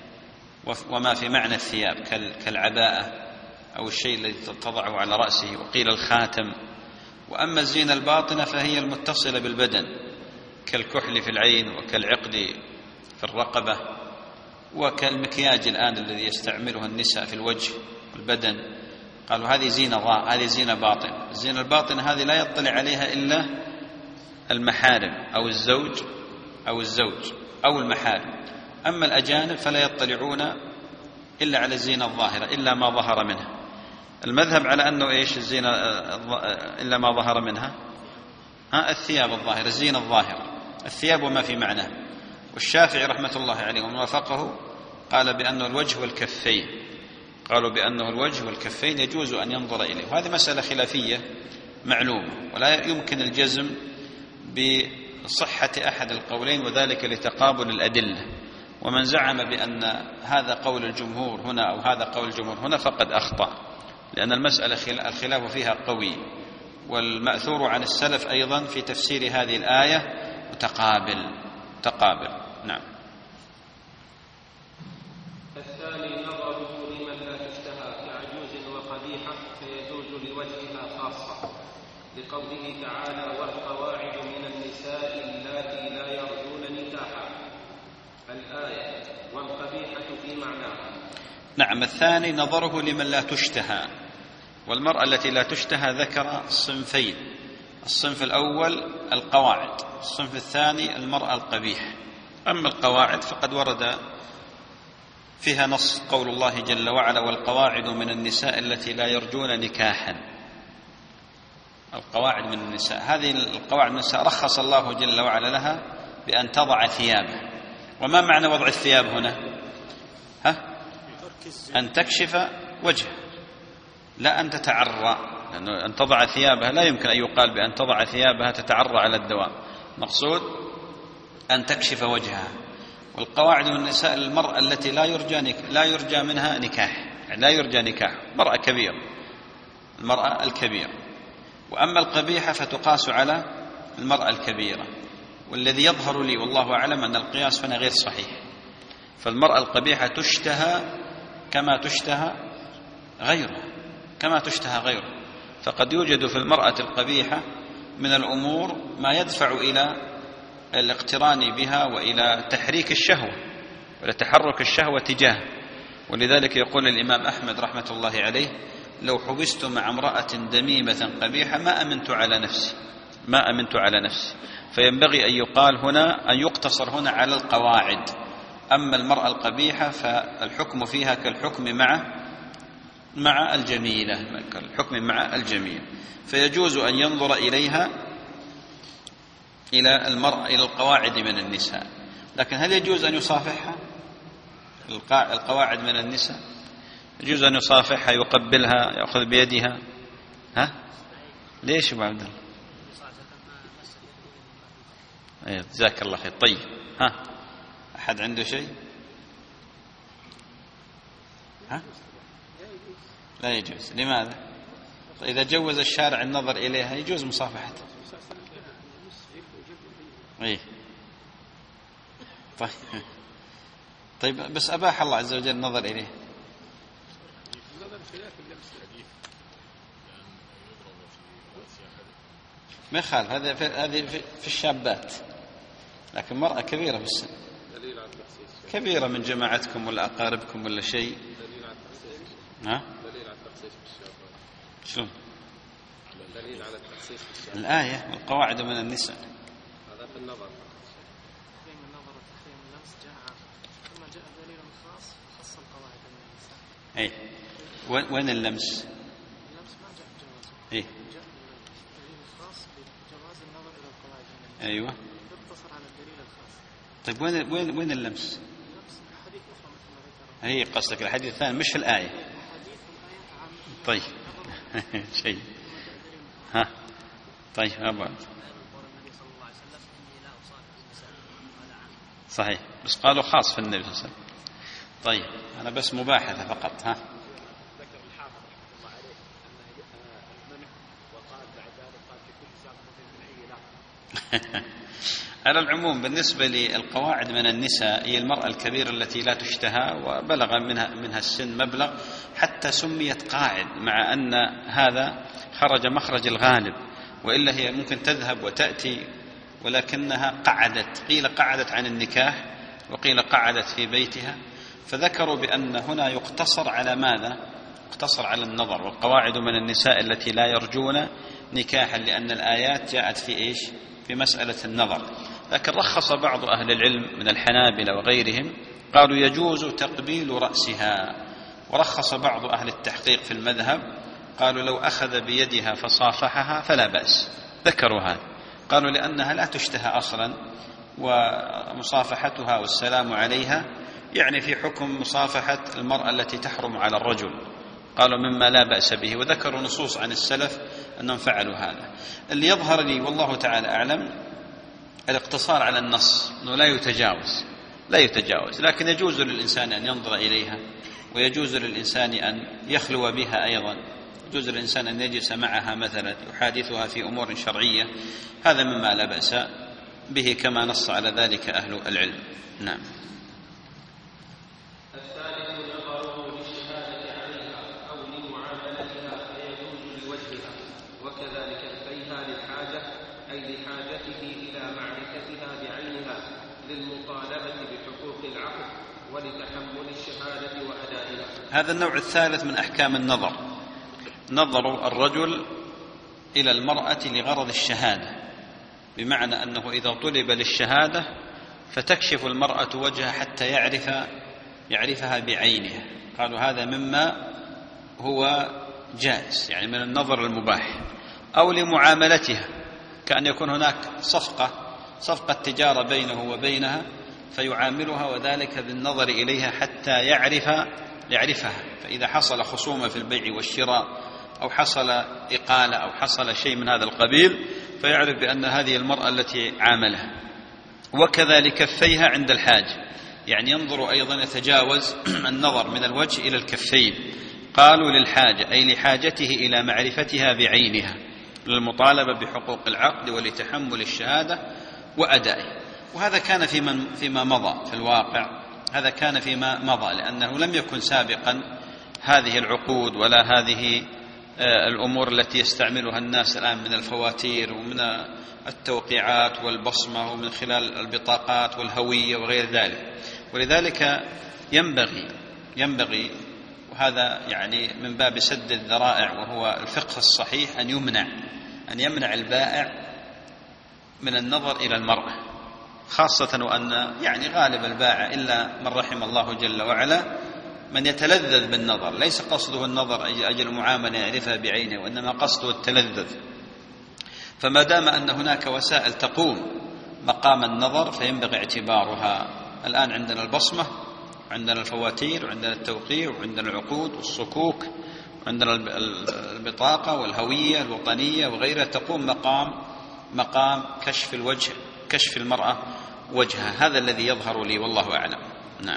وما في معنى الثياب كالعباءة أو الشيء الذي تضعه على رأسه، وقيل الخاتم. وأما الزينة الباطنة فهي المتصلة بالبدن كالكحل في العين وكالعقد في الرقبة وكالمكياج الآن الذي يستعمله النساء في الوجه والبدن. قالوا هذه زينة هذه زينة باطنة. الزينة الباطنة هذه لا يطلع عليها إلا المحارم أو الزوج أو الزوج أو المحارم. أما الأجانب فلا يطلعون إلا على الزينة الظاهرة إلا ما ظهر منها. المذهب على أنه إيش الزينة إلا ما ظهر منها؟ ها الثياب الظاهرة، الزينة الظاهرة، الثياب وما في معناه. والشافعي رحمة الله عليه ومن وافقه قال بأنه الوجه والكفين، قالوا بأنه الوجه والكفين يجوز أن ينظر إليه. وهذه مسألة خلافية معلومة، ولا يمكن الجزم بصحة أحد القولين، وذلك لتقابل الأدلة. ومن زعم بأن هذا قول الجمهور هنا أو هذا قول الجمهور هنا فقد أخطأ، لأن المسألة الخلاف فيها قوي، والمأثور عن السلف أيضا في تفسير هذه الآية متقابل تقابل. نعم. الثاني نظره لمن لا تشتهى كعجوز وقبيحة فيجوز لوجهها خاصة، لقوله تعالى والقواعد من النساء اللاتي لا يرجون نكاحا الآية، والقبيحة في معناها. نعم. الثاني نظره لمن لا تشتهى، والمرأة التي لا تشتهى ذكر صنفين، الصنف الأول القواعد، الصنف الثاني المرأة القبيح. أما القواعد فقد ورد فيها نص قول الله جل وعلا والقواعد من النساء التي لا يرجون نكاحا. القواعد من النساء، هذه القواعد من النساء رخص الله جل وعلا لها بأن تضع ثيابه. وما معنى وضع الثياب هنا؟ ها؟ أن تكشف وجهها، لا أن تتعرى، لأنه أن تضع ثيابها لا يمكن أن يقال بأن تضع ثيابها تتعرى على الدوام، مقصود أن تكشف وجهها. والقواعد من النساء المرأة التي لا يرجى لا يرجى منها نكاح، يعني لا يرجى نكاح، مرأة كبيرة، المرأة الكبيرة. وأما القبيحة فتقاس على المرأة الكبيرة، والذي يظهر لي والله أعلم أن القياس هنا غير صحيح. فالمرأة القبيحة تشتهى كما تشتهى غيرها، كما تشتهى غيره. فقد يوجد في المرأة القبيحة من الأمور ما يدفع إلى الاقتران بها وإلى تحريك الشهوة وإلى تحرك الشهوة تجاه. ولذلك يقول الإمام أحمد رحمة الله عليه لو حبست مع امرأة دميمة قبيحة ما أمنت على نفسي، ما أمنت على نفسي. فينبغي أن يقال هنا، أن يقتصر هنا على القواعد. أما المرأة القبيحة فالحكم فيها كالحكم مع مع الجميلة، كالحكم مع الجميل. فيجوز أن ينظر إليها إلى المرأة إلى القواعد من النساء. لكن هل يجوز أن يصافحها؟ القواعد من النساء يجوز أن يصافحها، يقبلها، يأخذ بيدها؟ ها؟ ليش أبو عبد الله؟ أيه جزاك الله خير. طيب ها أحد عنده شيء؟ ها؟ لا يجوز. لماذا؟ إذا جوز الشارع النظر إليها يجوز مصافحته. إيه. طيب طيب بس أباح الله عز وجل النظر إليه. ما يخالف، هذا في هذه في الشابات، لكن مرأة كبيرة في السن، كبيرة من جماعتكم ولا أقاربكم ولا شيء. ها؟ دليل على التخصيص بالشابات. شلون؟ دليل على التخصيص بالشابات. الآية والقواعد من النساء. هذا في النظر. تحريم النظر وتحريم اللمس جاء ثم جاء دليل خاص خص القواعد من النساء. أي. وين اللمس؟ اللمس ما جاء جوازه. إيه. جاء دليل خاص بجواز النظر إلى القواعد من النساء. أيوة. يقتصر على الدليل الخاص. طيب وين وين وين اللمس؟ اللمس حديث أخرى مثل ما ذكر. هي قصدك الحديث الثاني مش في الآية. حديث الآية عن. طيب. شيء. ها. طيب أبغى. صحيح، بس قالوا خاص في النبي صلى الله عليه وسلم. طيب أنا بس مباحثة فقط. ها. ذكر الحافظ رحمه الله عليه أنه المنع وقال بعد ذلك قال في كل ساق من لا. على العموم بالنسبة للقواعد من النساء هي المرأة الكبيرة التي لا تشتهى وبلغ منها منها السن مبلغ، حتى سميت قاعد، مع أن هذا خرج مخرج الغالب، وإلا هي ممكن تذهب وتأتي، ولكنها قعدت، قيل قعدت عن النكاح وقيل قعدت في بيتها، فذكروا بأن هنا يقتصر على ماذا؟ يقتصر على النظر. والقواعد من النساء التي لا يرجون نكاحا، لأن الآيات جاءت في إيش؟ في مسألة النظر. لكن رخص بعض أهل العلم من الحنابلة وغيرهم، قالوا يجوز تقبيل رأسها، ورخص بعض أهل التحقيق في المذهب، قالوا لو أخذ بيدها فصافحها فلا بأس. ذكروا هذا، قالوا لأنها لا تشتهى أصلا، ومصافحتها والسلام عليها يعني في حكم مصافحة المرأة التي تحرم على الرجل، قالوا مما لا بأس به، وذكروا نصوص عن السلف أنهم فعلوا هذا. اللي يظهر لي والله تعالى أعلم الاقتصار على النص، أنه لا يتجاوز لا يتجاوز لكن يجوز للإنسان أن ينظر إليها، ويجوز للإنسان أن يخلو بها أيضا، يجوز للإنسان أن يجلس معها مثلا يحادثها في أمور شرعية، هذا مما لا بأس به كما نص على ذلك أهل العلم. نعم. وكذلك كفيها للحاجة أي لحاجته إلى معرفتها بعينها للمطالبة بحقوق العقد ولتحمل الشهادة وأدائها. هذا النوع الثالث من أحكام النظر، نظر الرجل إلى المرأة لغرض الشهادة، بمعنى أنه إذا طلب للشهادة فتكشف المرأة وجهها حتى يعرف يعرفها بعينها، قالوا هذا مما هو جائز، يعني من النظر المباح. أو لمعاملتها، كأن يكون هناك صفقة صفقة تجارة بينه وبينها فيعاملها، وذلك بالنظر إليها حتى يعرف يعرفها، فإذا حصل خصومة في البيع والشراء أو حصل إقالة أو حصل شيء من هذا القبيل فيعرف بأن هذه المرأة التي عاملها. وكذلك كفيها عند الحاجة، يعني ينظر أيضا يتجاوز النظر من الوجه إلى الكفين، قالوا للحاجة أي لحاجته إلى معرفتها بعينها للمطالبة بحقوق العقد ولتحمل الشهادة وأدائه. وهذا كان فيما, فيما مضى في الواقع، هذا كان فيما مضى، لأنه لم يكن سابقا هذه العقود ولا هذه الأمور التي يستعملها الناس الآن من الفواتير ومن التوقيعات والبصمة ومن خلال البطاقات والهوية وغير ذلك. ولذلك ينبغي ينبغي وهذا يعني من باب سد الذرائع وهو الفقه الصحيح، أن يمنع أن يمنع البائع من النظر إلى المرأة، خاصة وأن يعني غالب البائع إلا من رحم الله جل وعلا من يتلذذ بالنظر، ليس قصده النظر أجل معاملة يعرفها بعينه، وإنما قصده التلذذ. فما دام أن هناك وسائل تقوم مقام النظر فينبغي اعتبارها. الآن عندنا البصمة، عندنا الفواتير، وعندنا التوقيع، وعندنا العقود والصكوك، وعندنا البطاقة والهوية الوطنية وغيرها، تقوم مقام مقام كشف الوجه، كشف المرأة وجهها. هذا الذي يظهر لي والله أعلم. نعم.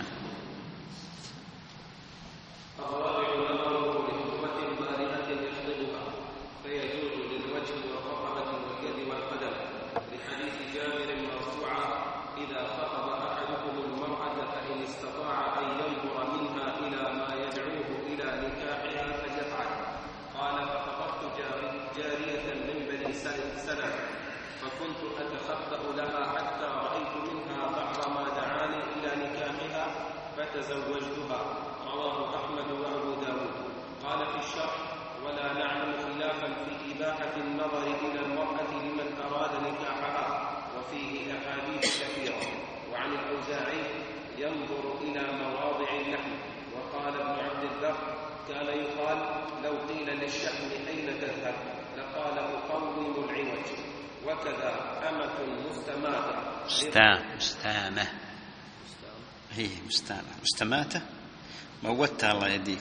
تزوجتها. رواه أحمد وأبو داود. قال في الشرح: ولا نعلم خلافا في إباحة النظر إلى المرأة لمن أراد نكاحها، وفيه أحاديث كثيرة. وعن الأوزاعي: ينظر إلى مواضع اللحم. وقال ابن عبد البر: كان يقال لو قيل للشحم أين تذهب لقال أقوم العوج. وكذا أمة مستماتة مستامة مستامة هي مستامة مستماتة موتها الله يديك.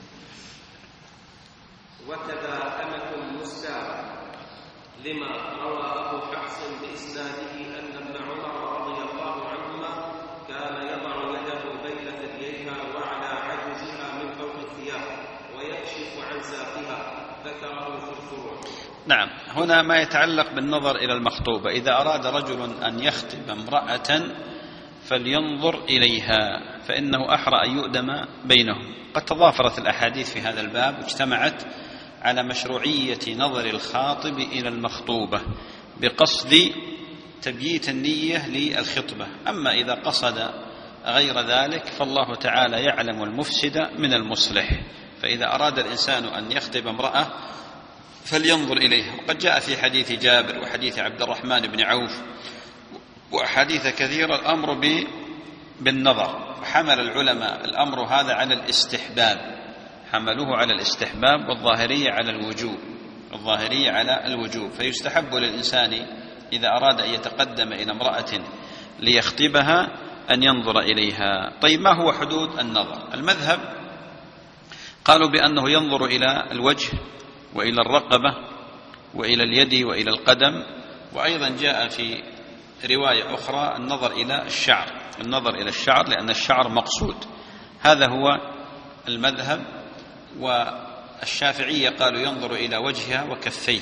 وكذا أمة مستامة لما روى أبو حفص بإسناده أن ابن عمر رضي الله عنهما كان يضع يده بين ثدييها وعلى عجزها من فوق الثياب ويكشف عن ساقها. ذكره في الفروع. نعم. هنا ما يتعلق بالنظر إلى المخطوبة. إذا أراد رجل أن يخطب امرأة فلينظر إليها، فإنه أحرى أن يؤدم بينهم. قد تضافرت الأحاديث في هذا الباب واجتمعت على مشروعية نظر الخاطب إلى المخطوبة بقصد تبييت النية للخطبة. أما إذا قصد غير ذلك فالله تعالى يعلم المفسد من المصلح. فإذا أراد الإنسان أن يخطب امرأة فلينظر إليها. وقد جاء في حديث جابر وحديث عبد الرحمن بن عوف وأحاديث كثيرة الأمر بالنظر. وحمل العلماء الأمر هذا على الاستحباب، حملوه على الاستحباب، والظاهرية على الوجوب، الظاهرية على الوجوب. فيستحب للإنسان إذا أراد أن يتقدم إلى امرأة ليخطبها أن ينظر إليها. طيب، ما هو حدود النظر؟ المذهب قالوا بأنه ينظر إلى الوجه وإلى الرقبة وإلى اليد وإلى القدم. وأيضا جاء في رواية أخرى النظر إلى الشعر، النظر إلى الشعر لأن الشعر مقصود. هذا هو المذهب. والشافعية قالوا ينظر إلى وجهها وكفيه،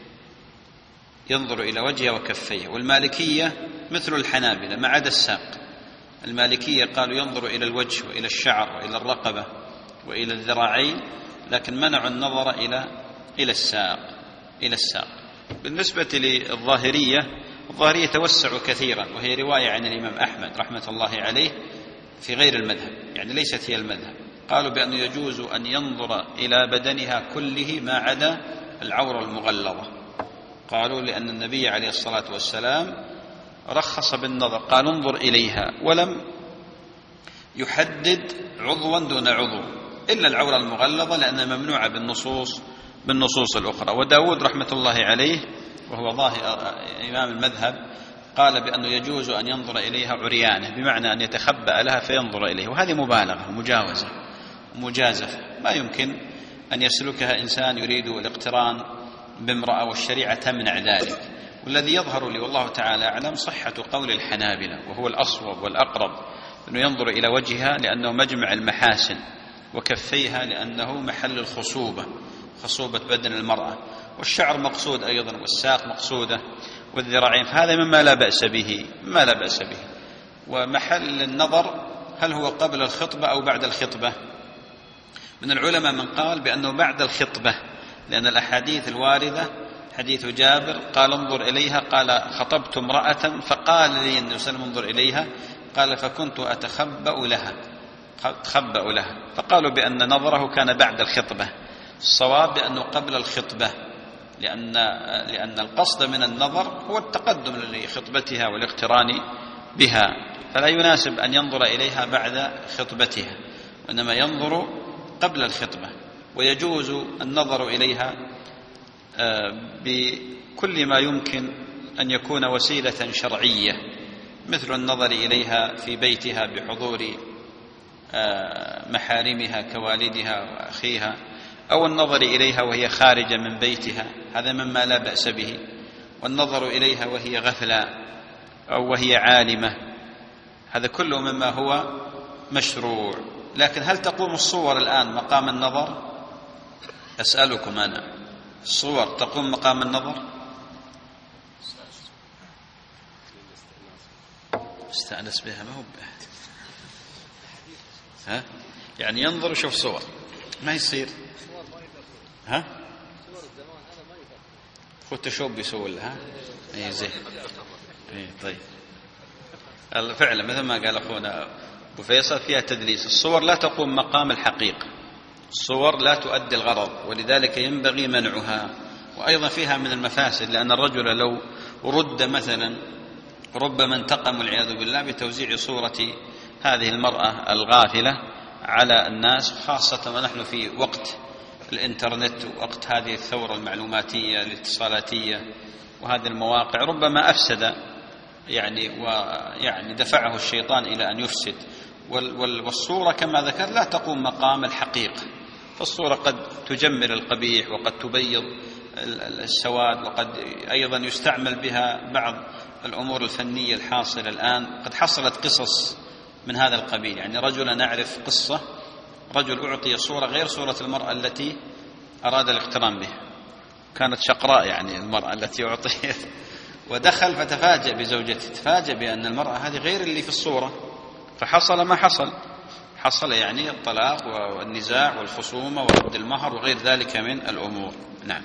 ينظر إلى وجهها وكفيه. والمالكية مثل الحنابلة ما عدا الساق. المالكية قالوا ينظر إلى الوجه وإلى الشعر وإلى الرقبة وإلى الذراعين، لكن منعوا النظر إلى إلى الساق إلى الساق. بالنسبة للظاهرية، الظاهرية توسعوا كثيرا، وهي رواية عن الإمام أحمد رحمة الله عليه في غير المذهب، يعني ليست هي المذهب. قالوا بأنه يجوز أن ينظر إلى بدنها كله ما عدا العورة المغلظة. قالوا لأن النبي عليه الصلاة والسلام رخص بالنظر، قال انظر إليها، ولم يحدد عضوا دون عضو إلا العورة المغلظة لأنها ممنوعة بالنصوص بالنصوص الأخرى. وداود رحمة الله عليه وهو ظاهر إمام المذهب قال بأنه يجوز أن ينظر إليها عريانة، بمعنى أن يتخبأ لها فينظر إليه، وهذه مبالغة ومجاوزة ومجازفة، ما يمكن أن يسلكها إنسان يريد الاقتران بامرأة والشريعة تمنع ذلك. والذي يظهر لي والله تعالى أعلم صحة قول الحنابلة، وهو الأصوب والأقرب، أنه ينظر إلى وجهها لأنه مجمع المحاسن، وكفيها لأنه محل الخصوبة، خصوبة بدن المرأة، والشعر مقصود أيضا، والساق مقصودة، والذراعين، فهذا مما لا بأس به ما لا بأس به. ومحل النظر هل هو قبل الخطبة أو بعد الخطبة؟ من العلماء من قال بأنه بعد الخطبة، لأن الأحاديث الواردة حديث جابر قال انظر إليها، قال خطبت امرأة فقال لي النبي صلى الله عليه وسلم انظر إليها، قال فكنت أتخبأ لها تخبأ لها فقالوا بأن نظره كان بعد الخطبة. الصواب بأنه قبل الخطبة، لأن لأن القصد من النظر هو التقدم لخطبتها والاقتران بها، فلا يناسب أن ينظر إليها بعد خطبتها، وإنما ينظر قبل الخطبة. ويجوز النظر إليها بكل ما يمكن أن يكون وسيلة شرعية، مثل النظر إليها في بيتها بحضور محارمها كوالدها وأخيها، أو النظر إليها وهي خارجة من بيتها، هذا مما لا بأس به. والنظر إليها وهي غفلة أو وهي عالمة، هذا كله مما هو مشروع. لكن هل تقوم الصور الآن مقام النظر؟ أسألكم أنا، الصور تقوم مقام النظر؟ استأنس بها ما هو بها. ها؟ يعني ينظر ويشوف صور ما يصير. ها؟ فوتوشوب يسوي لها. اي زين. اي طيب. فعلا مثل ما قال اخونا ابو فيصل فيها تدليس. الصور لا تقوم مقام الحقيقة، الصور لا تؤدي الغرض، ولذلك ينبغي منعها. وايضا فيها من المفاسد، لان الرجل لو رد مثلا ربما انتقم والعياذ بالله بتوزيع صورة هذه المرأة الغافلة على الناس، خاصة ونحن في وقت الإنترنت ووقت هذه الثورة المعلوماتية الاتصالاتية وهذه المواقع، ربما أفسد يعني ويعني دفعه الشيطان إلى أن يفسد. والصورة كما ذكر لا تقوم مقام الحقيقة، فالصورة قد تجمل القبيح وقد تبيض السواد، وقد أيضا يستعمل بها بعض الأمور الفنية الحاصلة الآن. قد حصلت قصص من هذا القبيل، يعني رجل نعرف قصة، رجل أعطي صورة غير صورة المرأة التي أراد الاقتران بها، كانت شقراء يعني المرأة التي أعطيت، ودخل فتفاجأ بزوجته، تفاجأ بأن المرأة هذه غير اللي في الصورة، فحصل ما حصل، حصل يعني الطلاق والنزاع والخصومة ورد المهر وغير ذلك من الأمور. نعم.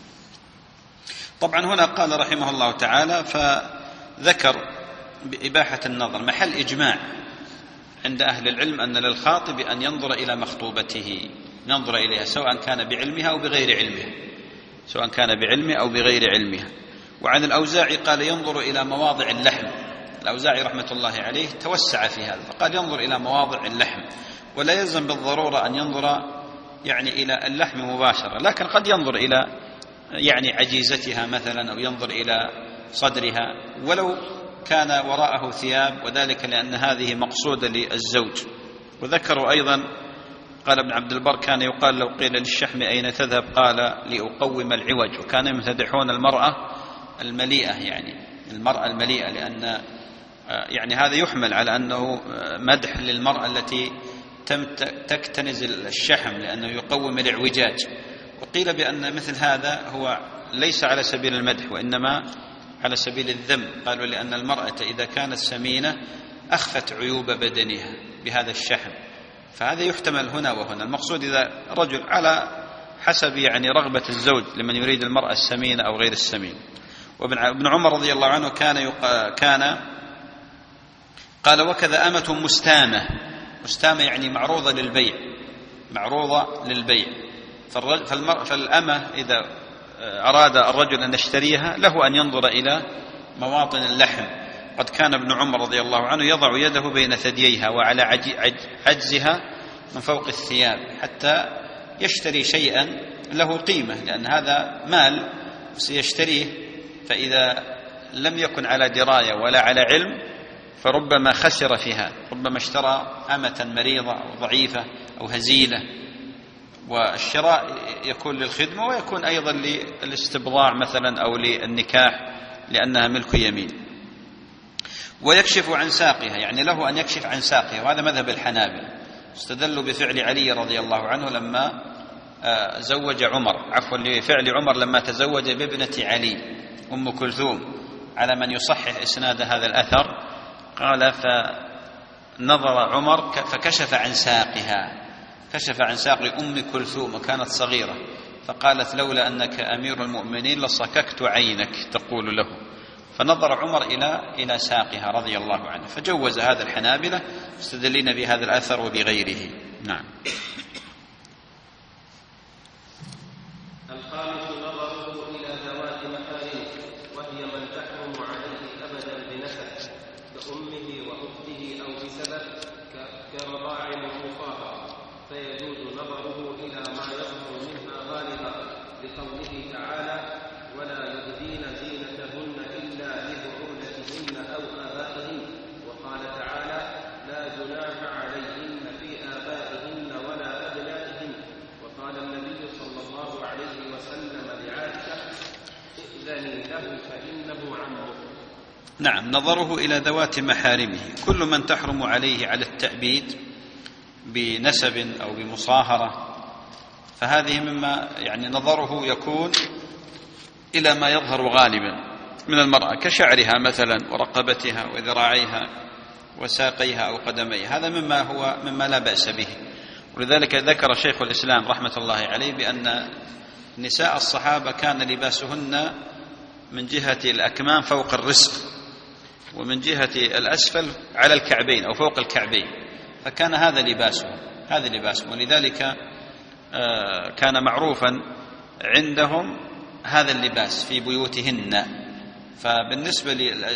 طبعا هنا قال رحمه الله تعالى فذكر بإباحة النظر محل إجماع عند أهل العلم أن للخاطب أن ينظر إلى مخطوبته، ينظر إليها سواء كان بعلمها أو بغير علمها، سواء كان بعلمه أو بغير علمها. وعن الأوزاعي قال ينظر إلى مواضع اللحم، الأوزاعي رحمة الله عليه توسع في هذا، فقال ينظر إلى مواضع اللحم، ولا يلزم بالضرورة أن ينظر يعني إلى اللحم مباشرة، لكن قد ينظر إلى يعني عجيزتها مثلا، أو ينظر إلى صدرها ولو كان وراءه ثياب، وذلك لأن هذه مقصودة للزوج. وذكروا أيضا قال ابن عبد البر كان يقال لو قيل للشحم أين تذهب قال لأقوم العوج، وكان يمتدحون المرأة المليئة، يعني المرأة المليئة، لأن يعني هذا يحمل على أنه مدح للمرأة التي تكتنز الشحم لأنه يقوم الإعوجاج. وقيل بأن مثل هذا هو ليس على سبيل المدح وإنما على سبيل الذم، قالوا لأن المرأة إذا كانت سمينة أخفت عيوب بدنها بهذا الشحم، فهذا يحتمل هنا وهنا. المقصود إذا رجل على حسب يعني رغبة الزوج لمن يريد المرأة السمينة أو غير السمينة. وابن عمر رضي الله عنه كان يق... كان قال وكذا أمة مستامة، مستامة يعني معروضة للبيع، معروضة للبيع. فالمر... فالأمة إذا أراد الرجل أن يشتريها له أن ينظر إلى مواطن اللحم. قد كان ابن عمر رضي الله عنه يضع يده بين ثدييها وعلى عجزها من فوق الثياب حتى يشتري شيئا له قيمة، لأن هذا مال سيشتريه، فإذا لم يكن على دراية ولا على علم فربما خسر فيها، ربما اشترى أمة مريضة أو ضعيفة أو هزيلة، والشراء يكون للخدمة ويكون أيضا للاستبضاع مثلا أو للنكاح لأنها ملك يمين. ويكشف عن ساقها، يعني له أن يكشف عن ساقها، وهذا مذهب الحنابلة. استدلوا بفعل علي رضي الله عنه لما زوج عمر، عفوا لفعل عمر لما تزوج بابنة علي أم كلثوم، على من يصحح إسناد هذا الأثر. قال فنظر عمر فكشف عن ساقها، كشف عن ساق أم كلثوم وكانت صغيرة، فقالت لولا أنك أمير المؤمنين لصككت عينك تقول له، فنظر عمر إلى إلى ساقها رضي الله عنه، فجوز هذا الحنابلة استدلين بهذا الأثر وبغيره. نعم. الخامس نظره إلى ذوات محارمه، وهي من تحرم عليه أبدا بنسب كأمه وأخته أو بسبب كرضاع ومصاهرة، فيجوز نظره إلى ما يظهر منها غالبا لقوله تعالى ولا يبدين زينتهن إلا لبعولتهن أو آبائهن، وقال تعالى لا جناح عليهن في آبائهن ولا أبنائهن، وقال النبي صلى الله عليه وسلم لعائشة ائذني له فإنه عمه. نعم، نظره إلى ذوات محارمه، كل من تحرم عليه على التأبيد بنسب أو بمصاهرة فهذه مما يعني نظره يكون إلى ما يظهر غالبا من المرأة كشعرها مثلا ورقبتها وذراعيها وساقيها أو قدميها، هذا مما هو مما لا بأس به. ولذلك ذكر شيخ الإسلام رحمة الله عليه بأن نساء الصحابة كان لباسهن من جهة الأكمام فوق الرسغ، ومن جهة الأسفل على الكعبين أو فوق الكعبين، فكان هذا لباسهم هذا لباسهم ولذلك كان معروفا عندهم هذا اللباس في بيوتهن. فبالنسبة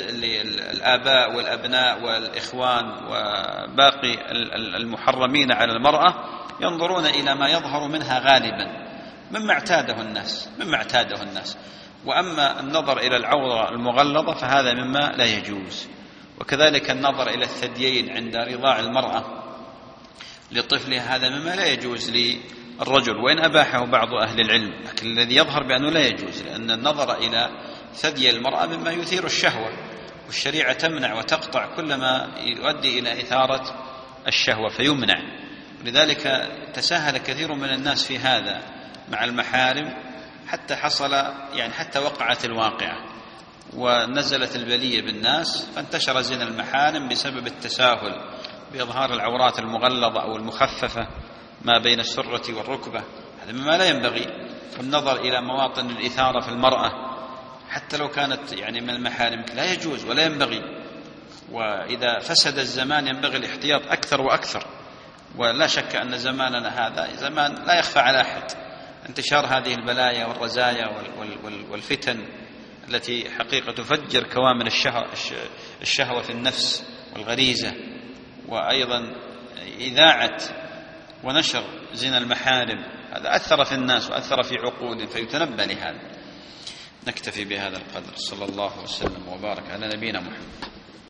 للآباء والأبناء والإخوان وباقي المحرمين على المرأة ينظرون إلى ما يظهر منها غالبا مما اعتاده الناس مما اعتاده الناس وأما النظر إلى العورة المغلظة فهذا مما لا يجوز. وكذلك النظر إلى الثديين عند رضاع المرأة لطفلها هذا مما لا يجوز للرجل، وإن أباحه بعض أهل العلم، لكن الذي يظهر بأنه لا يجوز، لأن النظر إلى ثدي المرأة مما يثير الشهوة، والشريعة تمنع وتقطع كل ما يؤدي إلى إثارة الشهوة فيمنع. ولذلك تساهل كثير من الناس في هذا مع المحارم حتى حصل يعني حتى وقعت الواقعة ونزلت البلية بالناس، فانتشر زنا المحارم بسبب التساهل بإظهار العورات المغلظة أو المخففة ما بين السرة والركبة. هذا مما لا ينبغي. والنظر إلى مواطن الإثارة في المرأة حتى لو كانت يعني من المحارم لا يجوز ولا ينبغي. وإذا فسد الزمان ينبغي الاحتياط أكثر وأكثر. ولا شك أن زماننا هذا زمان لا يخفى على أحد، انتشار هذه البلايا والرزايا والفتن التي حقيقة تفجر كوامن الشهوة في النفس والغريزة، وأيضا إذاعة ونشر زنا المحارم، هذا أثر في الناس وأثر في عقولهم فيتنبه لهذا. نكتفي بهذا القدر. صلى الله وسلم وبارك على نبينا محمد.